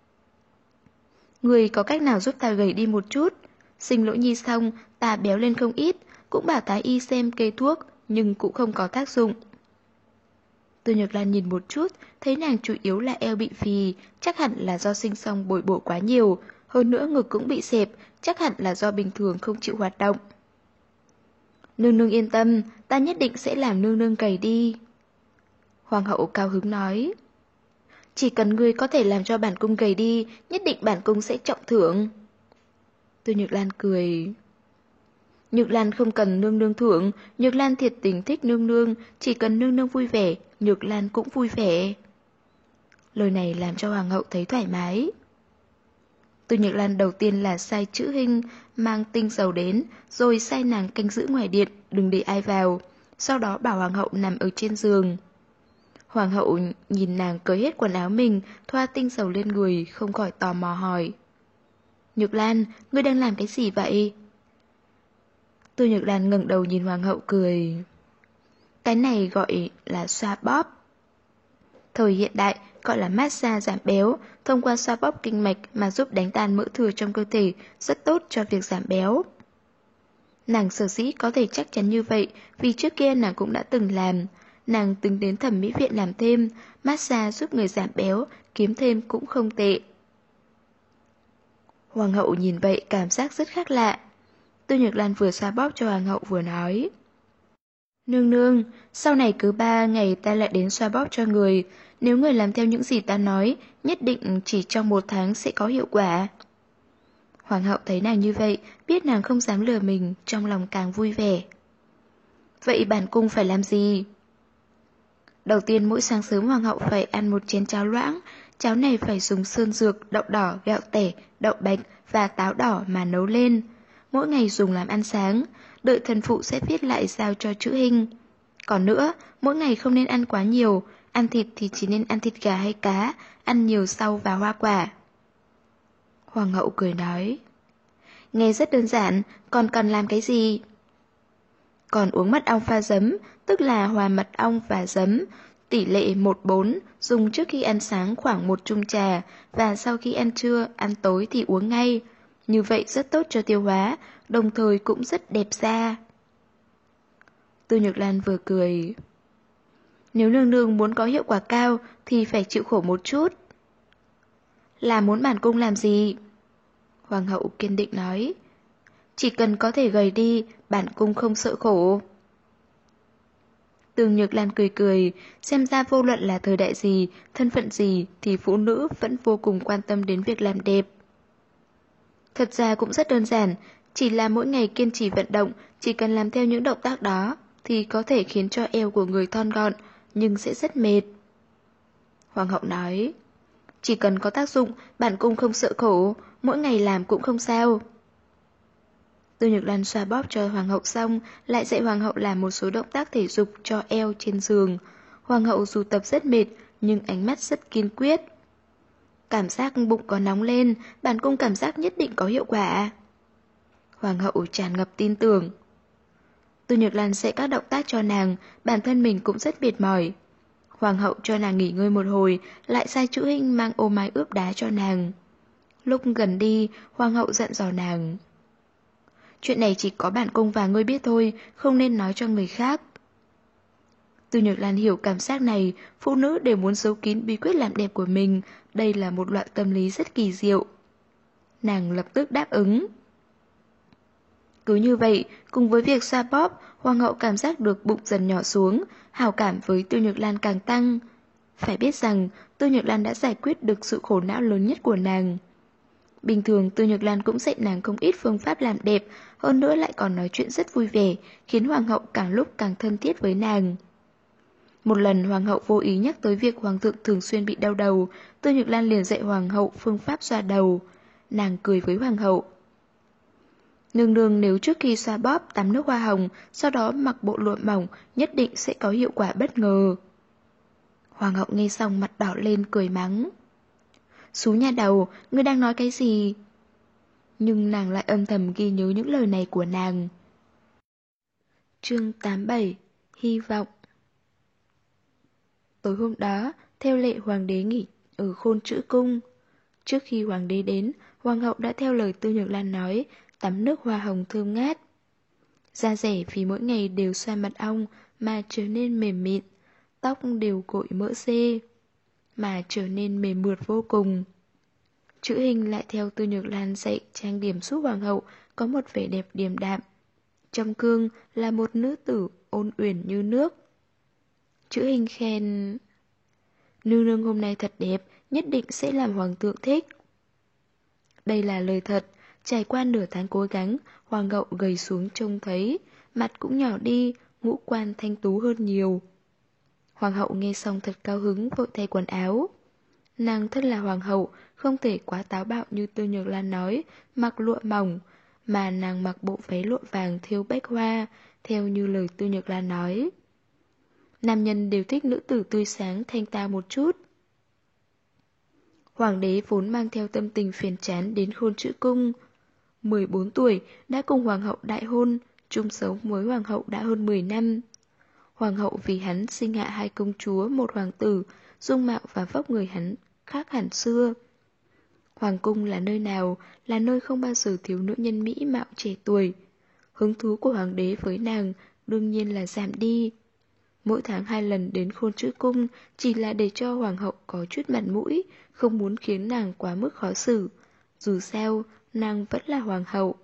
Người có cách nào giúp ta gầy đi một chút? Sinh Lỗ Nhi xong, ta béo lên không ít, cũng bảo thái y xem kê thuốc, nhưng cũng không có tác dụng. Từ Nhược Lan nhìn một chút, thấy nàng chủ yếu là eo bị phì, chắc hẳn là do sinh xong bồi bổ quá nhiều, hơn nữa ngực cũng bị xẹp, chắc hẳn là do bình thường không chịu hoạt động. Nương nương yên tâm, ta nhất định sẽ làm nương nương gầy đi. Hoàng hậu cao hứng nói. Chỉ cần ngươi có thể làm cho bản cung gầy đi, nhất định bản cung sẽ trọng thưởng. Từ Nhược Lan cười. Nhược Lan không cần nương nương thưởng, Nhược Lan thiệt tình thích nương nương, chỉ cần nương nương vui vẻ, Nhược Lan cũng vui vẻ. Lời này làm cho hoàng hậu thấy thoải mái. Từ Nhược Lan đầu tiên là sai Chữ Hinh mang tinh dầu đến, rồi sai nàng canh giữ ngoài điện, đừng để ai vào. Sau đó bảo hoàng hậu nằm ở trên giường. Hoàng hậu nhìn nàng cởi hết quần áo mình, thoa tinh dầu lên người, không khỏi tò mò hỏi. Nhược Lan, ngươi đang làm cái gì vậy? Từ Nhược Lan ngẩng đầu nhìn hoàng hậu cười. Cái này gọi là xoa bóp. Thời hiện đại gọi là massage giảm béo, thông qua xoa bóp kinh mạch mà giúp đánh tan mỡ thừa trong cơ thể, rất tốt cho việc giảm béo. Nàng sở dĩ có thể chắc chắn như vậy vì trước kia nàng cũng đã từng làm. Nàng từng đến thẩm mỹ viện làm thêm, massage giúp người giảm béo, kiếm thêm cũng không tệ. Hoàng hậu nhìn vậy cảm giác rất khác lạ. Tư Nhược Lan vừa xoa bóp cho hoàng hậu vừa nói. Nương nương, sau này cứ 3 ngày ta lại đến xoa bóp cho người. Nếu người làm theo những gì ta nói, nhất định chỉ trong 1 tháng sẽ có hiệu quả. Hoàng hậu thấy nàng như vậy, biết nàng không dám lừa mình, trong lòng càng vui vẻ. Vậy bản cung phải làm gì? Đầu tiên mỗi sáng sớm hoàng hậu phải ăn một chén cháo loãng. Cháo này phải dùng sơn dược, đậu đỏ, gạo tẻ, đậu bạch và táo đỏ mà nấu lên. Mỗi ngày dùng làm ăn sáng, đợi thần phụ sẽ viết lại giao cho chữ hình. Còn nữa, mỗi ngày không nên ăn quá nhiều, ăn thịt thì chỉ nên ăn thịt gà hay cá, ăn nhiều rau và hoa quả. Hoàng hậu cười nói. Nghe rất đơn giản, còn cần làm cái gì? Còn uống mật ong pha giấm, tức là hòa mật ong và giấm, tỷ lệ 1:4, dùng trước khi ăn sáng khoảng 1 chung trà, và sau khi ăn trưa, ăn tối thì uống ngay. Như vậy rất tốt cho tiêu hóa, đồng thời cũng rất đẹp da. Tư Nhược Lan vừa cười. Nếu nương nương muốn có hiệu quả cao thì phải chịu khổ một chút. Là muốn bản cung làm gì? Hoàng hậu kiên định nói. Chỉ cần có thể gầy đi, bản cung không sợ khổ. Tư Nhược Lan cười cười, xem ra vô luận là thời đại gì, thân phận gì thì phụ nữ vẫn vô cùng quan tâm đến việc làm đẹp. Thật ra cũng rất đơn giản, chỉ là mỗi ngày kiên trì vận động, chỉ cần làm theo những động tác đó thì có thể khiến cho eo của người thon gọn, nhưng sẽ rất mệt. Hoàng hậu nói, chỉ cần có tác dụng, bản cung không sợ khổ, mỗi ngày làm cũng không sao. Tư Nhược Lan xoa bóp cho hoàng hậu xong, lại dạy hoàng hậu làm một số động tác thể dục cho eo trên giường. Hoàng hậu dù tập rất mệt, nhưng ánh mắt rất kiên quyết. Cảm giác bụng có nóng lên, bản cung cảm giác nhất định có hiệu quả. Hoàng hậu tràn ngập tin tưởng. Tư Nhược Lan dạy các động tác cho nàng, bản thân mình cũng rất mệt mỏi. Hoàng hậu cho nàng nghỉ ngơi một hồi, lại sai Chữ Hinh mang ô mai ướp đá cho nàng. Lúc gần đi, hoàng hậu dặn dò nàng. Chuyện này chỉ có bản cung và ngươi biết thôi, không nên nói cho người khác. Tư Nhược Lan hiểu cảm giác này, phụ nữ đều muốn giấu kín bí quyết làm đẹp của mình, đây là một loại tâm lý rất kỳ diệu. Nàng lập tức đáp ứng. Cứ như vậy, cùng với việc xoa bóp, hoàng hậu cảm giác được bụng dần nhỏ xuống, hảo cảm với Tư Nhược Lan càng tăng. Phải biết rằng, Tư Nhược Lan đã giải quyết được sự khổ não lớn nhất của nàng. Bình thường Tư Nhược Lan cũng dạy nàng không ít phương pháp làm đẹp, hơn nữa lại còn nói chuyện rất vui vẻ, khiến hoàng hậu càng lúc càng thân thiết với nàng. Một lần hoàng hậu vô ý nhắc tới việc hoàng thượng thường xuyên bị đau đầu, Tư Nhược Lan liền dạy hoàng hậu phương pháp xoa đầu. Nàng cười với hoàng hậu. Nương nương nếu trước khi xoa bóp tắm nước hoa hồng, sau đó mặc bộ lụa mỏng, nhất định sẽ có hiệu quả bất ngờ. Hoàng hậu nghe xong mặt đỏ lên cười mắng. Xú nhà đầu, ngươi đang nói cái gì? Nhưng nàng lại âm thầm ghi nhớ những lời này của nàng. Chương 87. Hy vọng. Tối hôm đó, theo lệ hoàng đế nghỉ ở Khôn Chữ Cung. Trước khi hoàng đế đến, hoàng hậu đã theo lời Tư Nhược Lan nói, tắm nước hoa hồng thơm ngát. Da rẻ vì mỗi ngày đều xoa mật ong mà trở nên mềm mịn, tóc đều gội mỡ dê mà trở nên mềm mượt vô cùng. Chữ Hình lại theo Tư Nhược Lan dạy trang điểm giúp hoàng hậu có một vẻ đẹp điềm đạm. Trong gương là một nữ tử ôn uyển như nước. Chữ Hình khen: Nương nương hôm nay thật đẹp, nhất định sẽ làm hoàng thượng thích. Đây là lời thật, trải qua nửa tháng cố gắng, hoàng hậu gầy xuống trông thấy, mặt cũng nhỏ đi, ngũ quan thanh tú hơn nhiều. Hoàng hậu nghe xong thật cao hứng vội thay quần áo. Nàng thân là hoàng hậu, không thể quá táo bạo như Tư Nhược Lan nói, mặc lụa mỏng, mà nàng mặc bộ váy lụa vàng thêu bách hoa, theo như lời Tư Nhược Lan nói. Nam nhân đều thích nữ tử tươi sáng thanh tao một chút. Hoàng đế vốn mang theo tâm tình phiền chán đến Khôn Chữ Cung. 14 tuổi đã cùng hoàng hậu đại hôn, chung sống với hoàng hậu đã hơn 10 năm. Hoàng hậu vì hắn sinh hạ 2 công chúa, 1 hoàng tử, dung mạo và vóc người hắn khác hẳn xưa. Hoàng cung là nơi nào, là nơi không bao giờ thiếu nữ nhân mỹ mạo trẻ tuổi. Hứng thú của hoàng đế với nàng đương nhiên là giảm đi. Mỗi tháng 2 lần đến Khôn Chữ Cung chỉ là để cho hoàng hậu có chút mặt mũi, không muốn khiến nàng quá mức khó xử. Dù sao, nàng vẫn là hoàng hậu.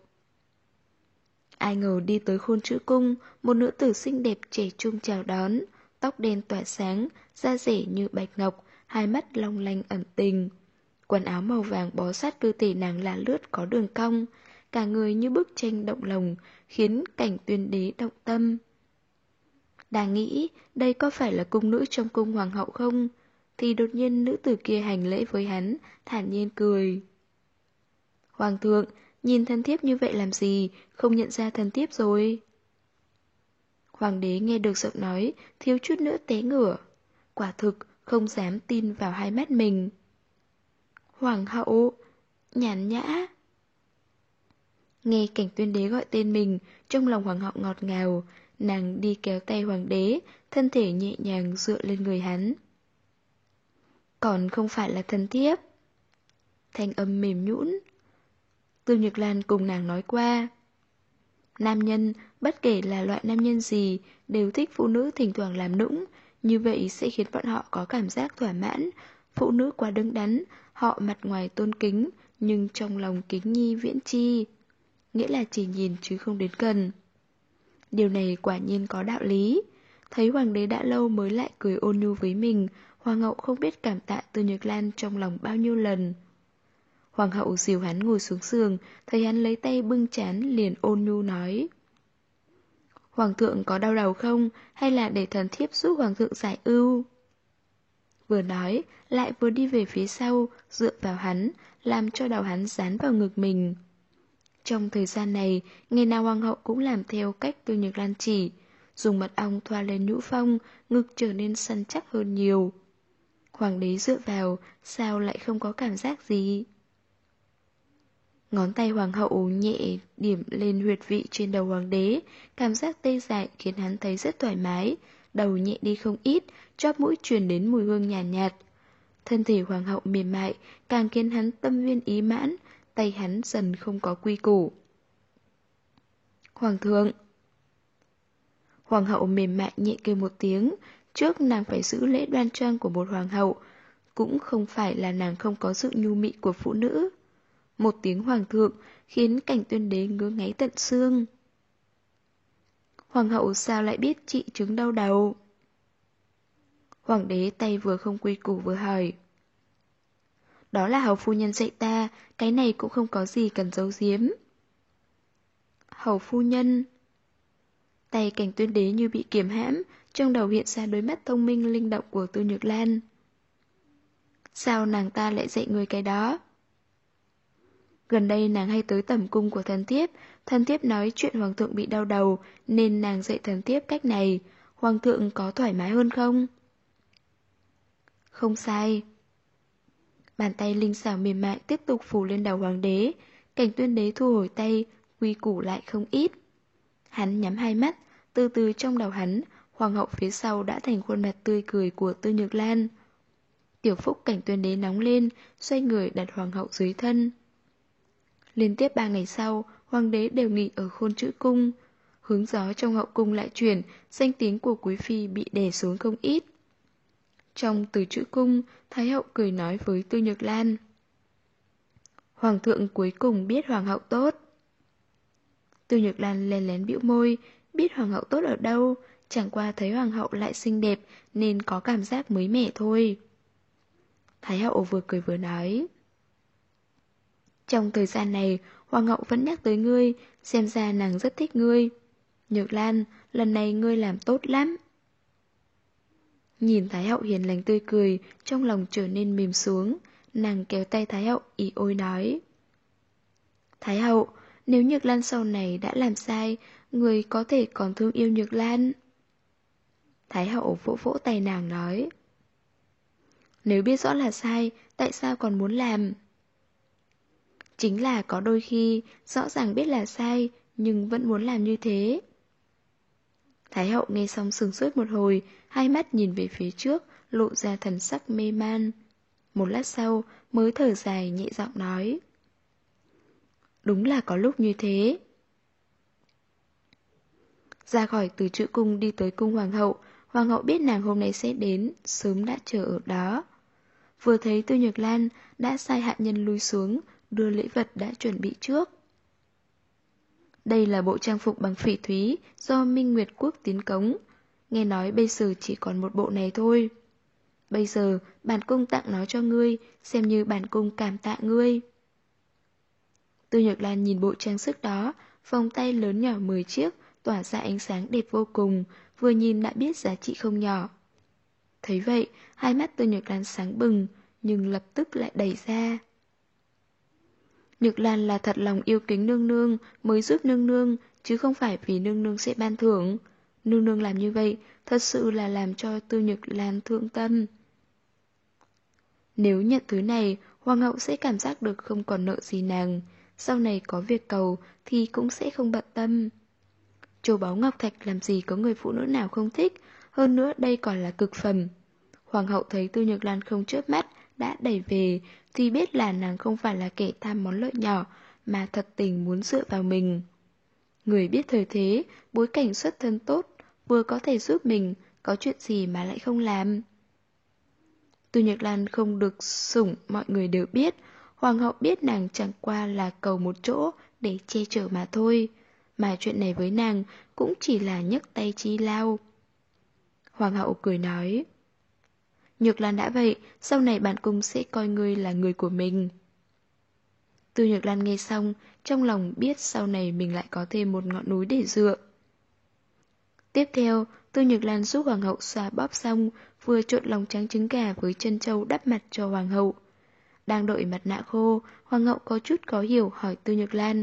Ai ngờ đi tới Khôn Chữ Cung, một nữ tử xinh đẹp trẻ trung chào đón, tóc đen tỏa sáng, da rẻ như bạch ngọc, hai mắt long lanh ẩn tình. Quần áo màu vàng bó sát cơ thể nàng là lướt có đường cong, cả người như bức tranh động lòng, khiến Cảnh Tuyên Đế động tâm. Đang nghĩ đây có phải là cung nữ trong cung hoàng hậu không, thì đột nhiên nữ tử kia hành lễ với hắn, thản nhiên cười. Hoàng thượng, nhìn thân thiếp như vậy làm gì, không nhận ra thân thiếp rồi. Hoàng đế nghe được giọng nói, thiếu chút nữa té ngửa. Quả thực không dám tin vào hai mắt mình. Hoàng hậu, nhàn nhã. Nghe Cảnh Tuyên Đế gọi tên mình, trong lòng hoàng hậu ngọt ngào, nàng đi kéo tay hoàng đế, thân thể nhẹ nhàng dựa lên người hắn. Còn không phải là thân thiếp. Thanh âm mềm nhũn. Tư Nhược Lan cùng nàng nói qua. Nam nhân, bất kể là loại nam nhân gì, đều thích phụ nữ thỉnh thoảng làm nũng, như vậy sẽ khiến bọn họ có cảm giác thỏa mãn. Phụ nữ quá đứng đắn, họ mặt ngoài tôn kính, nhưng trong lòng kính nhi viễn chi. Nghĩa là chỉ nhìn chứ không đến gần. Điều này quả nhiên có đạo lý. Thấy hoàng đế đã lâu mới lại cười ôn nhu với mình, hoàng hậu không biết cảm tạ Tư Nhược Lan trong lòng bao nhiêu lần. Hoàng hậu dìu hắn ngồi xuống giường, thấy hắn lấy tay bưng trán liền ôn nhu nói. Hoàng thượng có đau đầu không, hay là để thần thiếp giúp hoàng thượng giải ưu? Vừa nói, lại vừa đi về phía sau, dựa vào hắn, làm cho đầu hắn dán vào ngực mình. Trong thời gian này, ngày nào hoàng hậu cũng làm theo cách Tư Nhược Lan chỉ, dùng mật ong thoa lên nhũ phong, ngực trở nên săn chắc hơn nhiều. Hoàng đế dựa vào, sao lại không có cảm giác gì? Ngón tay hoàng hậu nhẹ điểm lên huyệt vị trên đầu hoàng đế, cảm giác tê dại khiến hắn thấy rất thoải mái, đầu nhẹ đi không ít, chóp mũi truyền đến mùi hương nhàn nhạt. Thân thể hoàng hậu mềm mại, càng khiến hắn tâm viên ý mãn, tay hắn dần không có quy củ. Hoàng thượng! Hoàng hậu mềm mại nhẹ kêu một tiếng, trước nàng phải giữ lễ đoan trang của một hoàng hậu, cũng không phải là nàng không có sự nhu mị của phụ nữ. Một tiếng hoàng thượng khiến Cảnh Tuyên Đế ngứa ngáy tận xương. Hoàng hậu sao lại biết trị chứng đau đầu? Hoàng đế tay vừa không quy củ vừa hỏi. Đó là hầu phu nhân dạy ta, cái này cũng không có gì cần giấu giếm. Hầu phu nhân. Tay Cảnh Tuyên Đế như bị kiềm hãm, trong đầu hiện ra đôi mắt thông minh linh động của Tư Nhược Lan. Sao nàng ta lại dạy người cái đó? Gần đây nàng hay tới tẩm cung của thần thiếp nói chuyện hoàng thượng bị đau đầu, nên nàng dạy thần thiếp cách này, hoàng thượng có thoải mái hơn không? Không sai. Bàn tay linh xảo mềm mại tiếp tục phủ lên đầu hoàng đế, Cảnh Tuyên Đế thu hồi tay, quy củ lại không ít. Hắn nhắm hai mắt, từ từ trong đầu hắn, hoàng hậu phía sau đã thành khuôn mặt tươi cười của Tư Nhược Lan. Tiểu phúc Cảnh Tuyên Đế nóng lên, xoay người đặt hoàng hậu dưới thân. Liên tiếp 3 ngày sau, hoàng đế đều nghỉ ở Khôn Chữ Cung. Hướng gió trong hậu cung lại chuyển, danh tiếng của quý phi bị đè xuống không ít. Trong Từ Chữ Cung, Thái hậu cười nói với Tư Nhược Lan. Hoàng thượng cuối cùng biết hoàng hậu tốt. Tư Nhược Lan lén lén bĩu môi, biết hoàng hậu tốt ở đâu, chẳng qua thấy hoàng hậu lại xinh đẹp nên có cảm giác mới mẻ thôi. Thái hậu vừa cười vừa nói. Trong thời gian này, hoàng hậu vẫn nhắc tới ngươi, xem ra nàng rất thích ngươi. Nhược Lan, lần này ngươi làm tốt lắm. Nhìn Thái hậu hiền lành tươi cười, trong lòng trở nên mềm xuống, nàng kéo tay Thái hậu ỉ ôi nói. Thái hậu, nếu Nhược Lan sau này đã làm sai, người có thể còn thương yêu Nhược Lan. Thái hậu vỗ vỗ tay nàng nói. Nếu biết rõ là sai, tại sao còn muốn làm? Chính là có đôi khi rõ ràng biết là sai, nhưng vẫn muốn làm như thế. Thái hậu nghe xong sửng sốt một hồi, hai mắt nhìn về phía trước, lộ ra thần sắc mê man. Một lát sau mới thở dài nhẹ giọng nói. Đúng là có lúc như thế. Ra khỏi Từ Chữ Cung đi tới cung hoàng hậu, Hoàng hậu biết nàng hôm nay sẽ đến, sớm đã chờ ở đó. Vừa thấy Tư Nhược Lan đã sai hạ nhân lui xuống, đưa lễ vật đã chuẩn bị trước. Đây là bộ trang phục bằng phỉ thúy do Minh Nguyệt Quốc tiến cống. Nghe nói bây giờ chỉ còn một bộ này thôi. Bây giờ bản cung tặng nó cho ngươi, xem như bản cung cảm tạ ngươi. Tư Nhược Lan nhìn bộ trang sức đó, vòng tay lớn nhỏ 10 chiếc, tỏa ra ánh sáng đẹp vô cùng, vừa nhìn đã biết giá trị không nhỏ. Thấy vậy, hai mắt Tư Nhược Lan sáng bừng, nhưng lập tức lại đẩy ra. Nhược Lan là thật lòng yêu kính nương nương mới giúp nương nương, chứ không phải vì nương nương sẽ ban thưởng. Nương nương làm như vậy, thật sự là làm cho Tư Nhược Lan thương tâm. Nếu nhận thứ này, Hoàng hậu sẽ cảm giác được không còn nợ gì nàng. Sau này có việc cầu thì cũng sẽ không bận tâm. Châu báu ngọc thạch làm gì có người phụ nữ nào không thích, hơn nữa đây còn là cực phẩm. Hoàng hậu thấy Tư Nhược Lan không chớp mắt, đã đẩy về, thì biết là nàng không phải là kẻ tham món lợi nhỏ, mà thật tình muốn dựa vào mình. Người biết thời thế, bối cảnh xuất thân tốt, vừa có thể giúp mình, có chuyện gì mà lại không làm. Tư Nhược Lan không được sủng mọi người đều biết, Hoàng hậu biết nàng chẳng qua là cầu một chỗ để che chở mà thôi, mà chuyện này với nàng cũng chỉ là nhấc tay chi lao. Hoàng hậu cười nói, Nhược Lan đã vậy, sau này bản cung sẽ coi ngươi là người của mình. Tư Nhược Lan nghe xong, trong lòng biết sau này mình lại có thêm một ngọn núi để dựa. Tiếp theo, Tư Nhược Lan giúp Hoàng hậu xoa bóp xong, vừa trộn lòng trắng trứng gà với chân trâu đắp mặt cho Hoàng hậu. Đang đợi mặt nạ khô, Hoàng hậu có chút khó hiểu hỏi Tư Nhược Lan.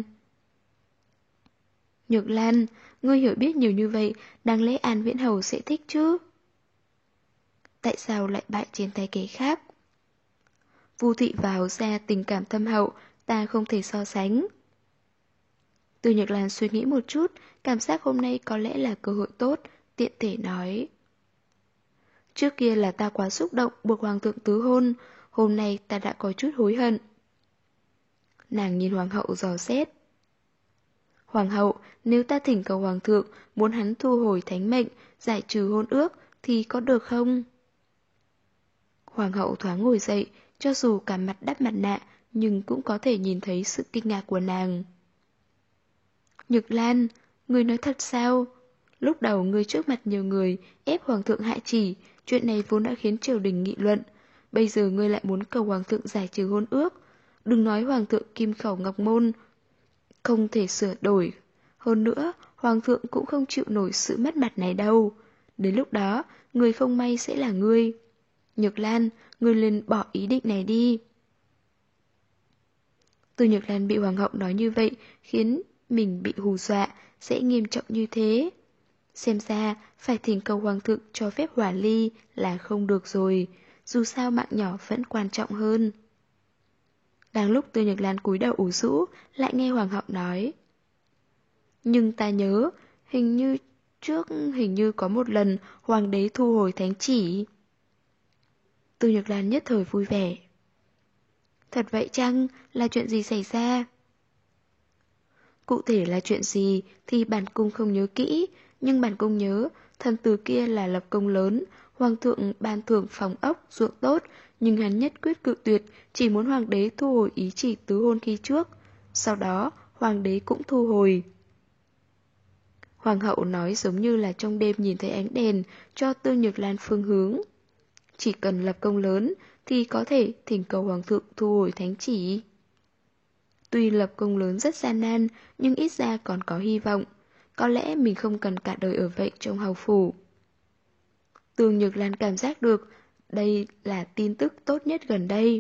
Nhược Lan, ngươi hiểu biết nhiều như vậy, đáng lẽ An Viễn Hầu sẽ thích chứ? Tại sao lại bại trên tay kẻ khác? Vu Thị và Hầu gia tình cảm thâm hậu, ta không thể so sánh. Tư Nhược Lan suy nghĩ một chút, cảm giác hôm nay có lẽ là cơ hội tốt, tiện thể nói. Trước kia là ta quá xúc động buộc hoàng thượng tứ hôn, hôm nay ta đã có chút hối hận. Nàng nhìn hoàng hậu dò xét. Hoàng hậu, nếu ta thỉnh cầu hoàng thượng muốn hắn thu hồi thánh mệnh, giải trừ hôn ước thì có được không? Hoàng hậu thoáng ngồi dậy, cho dù cả mặt đắp mặt nạ, nhưng cũng có thể nhìn thấy sự kinh ngạc của nàng. Nhược Lan, ngươi nói thật sao? Lúc đầu ngươi trước mặt nhiều người ép hoàng thượng hạ chỉ, chuyện này vốn đã khiến triều đình nghị luận. Bây giờ ngươi lại muốn cầu hoàng thượng giải trừ hôn ước. Đừng nói hoàng thượng kim khẩu ngọc môn không thể sửa đổi. Hơn nữa, hoàng thượng cũng không chịu nổi sự mất mặt này đâu. Đến lúc đó, người không may sẽ là ngươi. Nhược Lan, ngươi nên bỏ ý định này đi. Tư Nhược Lan bị hoàng hậu nói như vậy, khiến mình bị hù dọa, sẽ nghiêm trọng như thế. Xem ra, phải thỉnh cầu hoàng thượng cho phép hỏa ly là không được rồi, dù sao mạng nhỏ vẫn quan trọng hơn. Đang lúc Tư Nhược Lan cúi đầu ủ rũ, lại nghe hoàng hậu nói. Nhưng ta nhớ, hình như có một lần hoàng đế thu hồi thánh chỉ. Tư Nhược Lan nhất thời vui vẻ. Thật vậy chăng? Là chuyện gì xảy ra? Cụ thể là chuyện gì thì bản cung không nhớ kỹ, nhưng bản cung nhớ thần tử kia là lập công lớn, hoàng thượng ban thưởng phòng ốc, ruộng tốt, nhưng hắn nhất quyết cự tuyệt, chỉ muốn hoàng đế thu hồi ý chỉ tứ hôn khi trước. Sau đó, hoàng đế cũng thu hồi. Hoàng hậu nói giống như là trong đêm nhìn thấy ánh đèn, cho Tư Nhược Lan phương hướng. Chỉ cần lập công lớn thì có thể thỉnh cầu hoàng thượng thu hồi thánh chỉ. Tuy lập công lớn rất gian nan, nhưng ít ra còn có hy vọng. Có lẽ mình không cần cả đời ở vậy trong hầu phủ. Tư Nhược Lan cảm giác được đây là tin tức tốt nhất gần đây.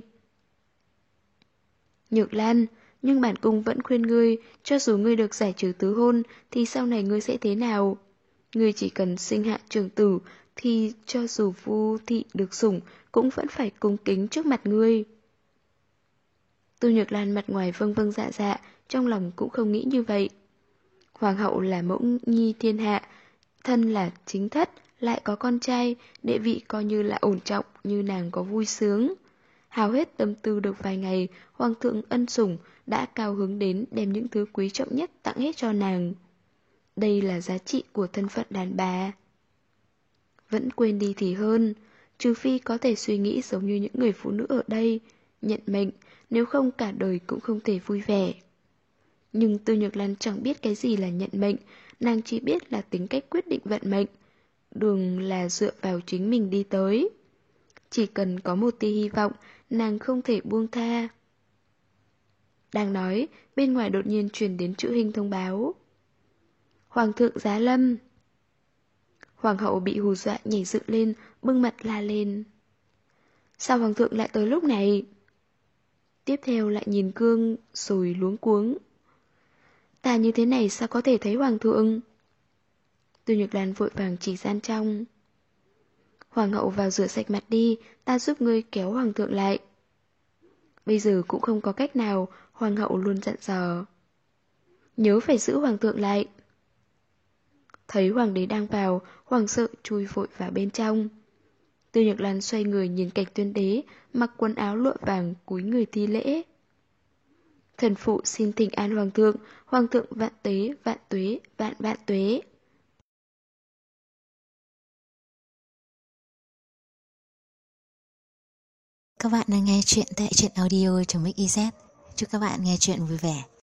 Nhược Lan, nhưng bản cung vẫn khuyên ngươi, cho dù ngươi được giải trừ tứ hôn, thì sau này ngươi sẽ thế nào? Ngươi chỉ cần sinh hạ trưởng tử, thì cho dù Vu Thị được sủng, cũng vẫn phải cung kính trước mặt ngươi. Tư Nhược Lan mặt ngoài vâng vâng dạ dạ, trong lòng cũng không nghĩ như vậy. Hoàng hậu là mẫu nhi thiên hạ, thân là chính thất, lại có con trai, địa vị coi như là ổn trọng, như nàng có vui sướng. Hào hết tâm tư được vài ngày, hoàng thượng ân sủng, đã cao hứng đến đem những thứ quý trọng nhất tặng hết cho nàng. Đây là giá trị của thân phận đàn bà. vẫn quên đi thì hơn. Trừ phi có thể suy nghĩ giống như những người phụ nữ ở đây, nhận mệnh, nếu không cả đời cũng không thể vui vẻ. Nhưng Tư Nhược Lan chẳng biết cái gì là nhận mệnh, nàng chỉ biết là tính cách quyết định vận mệnh. Đường là dựa vào chính mình đi tới. Chỉ cần có một tia hy vọng, nàng không thể buông tha. Đang nói, bên ngoài đột nhiên truyền đến chữ hình thông báo. Hoàng thượng giá lâm. Hoàng hậu bị hù dọa nhảy dựng lên, bưng mặt la lên. Sao hoàng thượng lại tới lúc này? Tiếp theo lại nhìn gương rồi luống cuống. Ta như thế này sao có thể thấy hoàng thượng? Tư Nhược Lan vội vàng chỉ gian trong. Hoàng hậu vào rửa sạch mặt đi, ta giúp ngươi kéo hoàng thượng lại. Bây giờ cũng không có cách nào, hoàng hậu luôn dặn dò. Nhớ phải giữ hoàng thượng lại. Thấy hoàng đế đang vào, hoàng sợ chui vội vào bên trong. Tư Nhược Lan xoay người nhìn cảnh tuyên đế, mặc quần áo lụa vàng cúi người thi lễ. Thần phụ xin thỉnh an hoàng thượng vạn tuế, vạn tuế, vạn vạn tuế. Các bạn đang nghe chuyện tại truyện audio.mix.iz. Chúc các bạn nghe chuyện vui vẻ.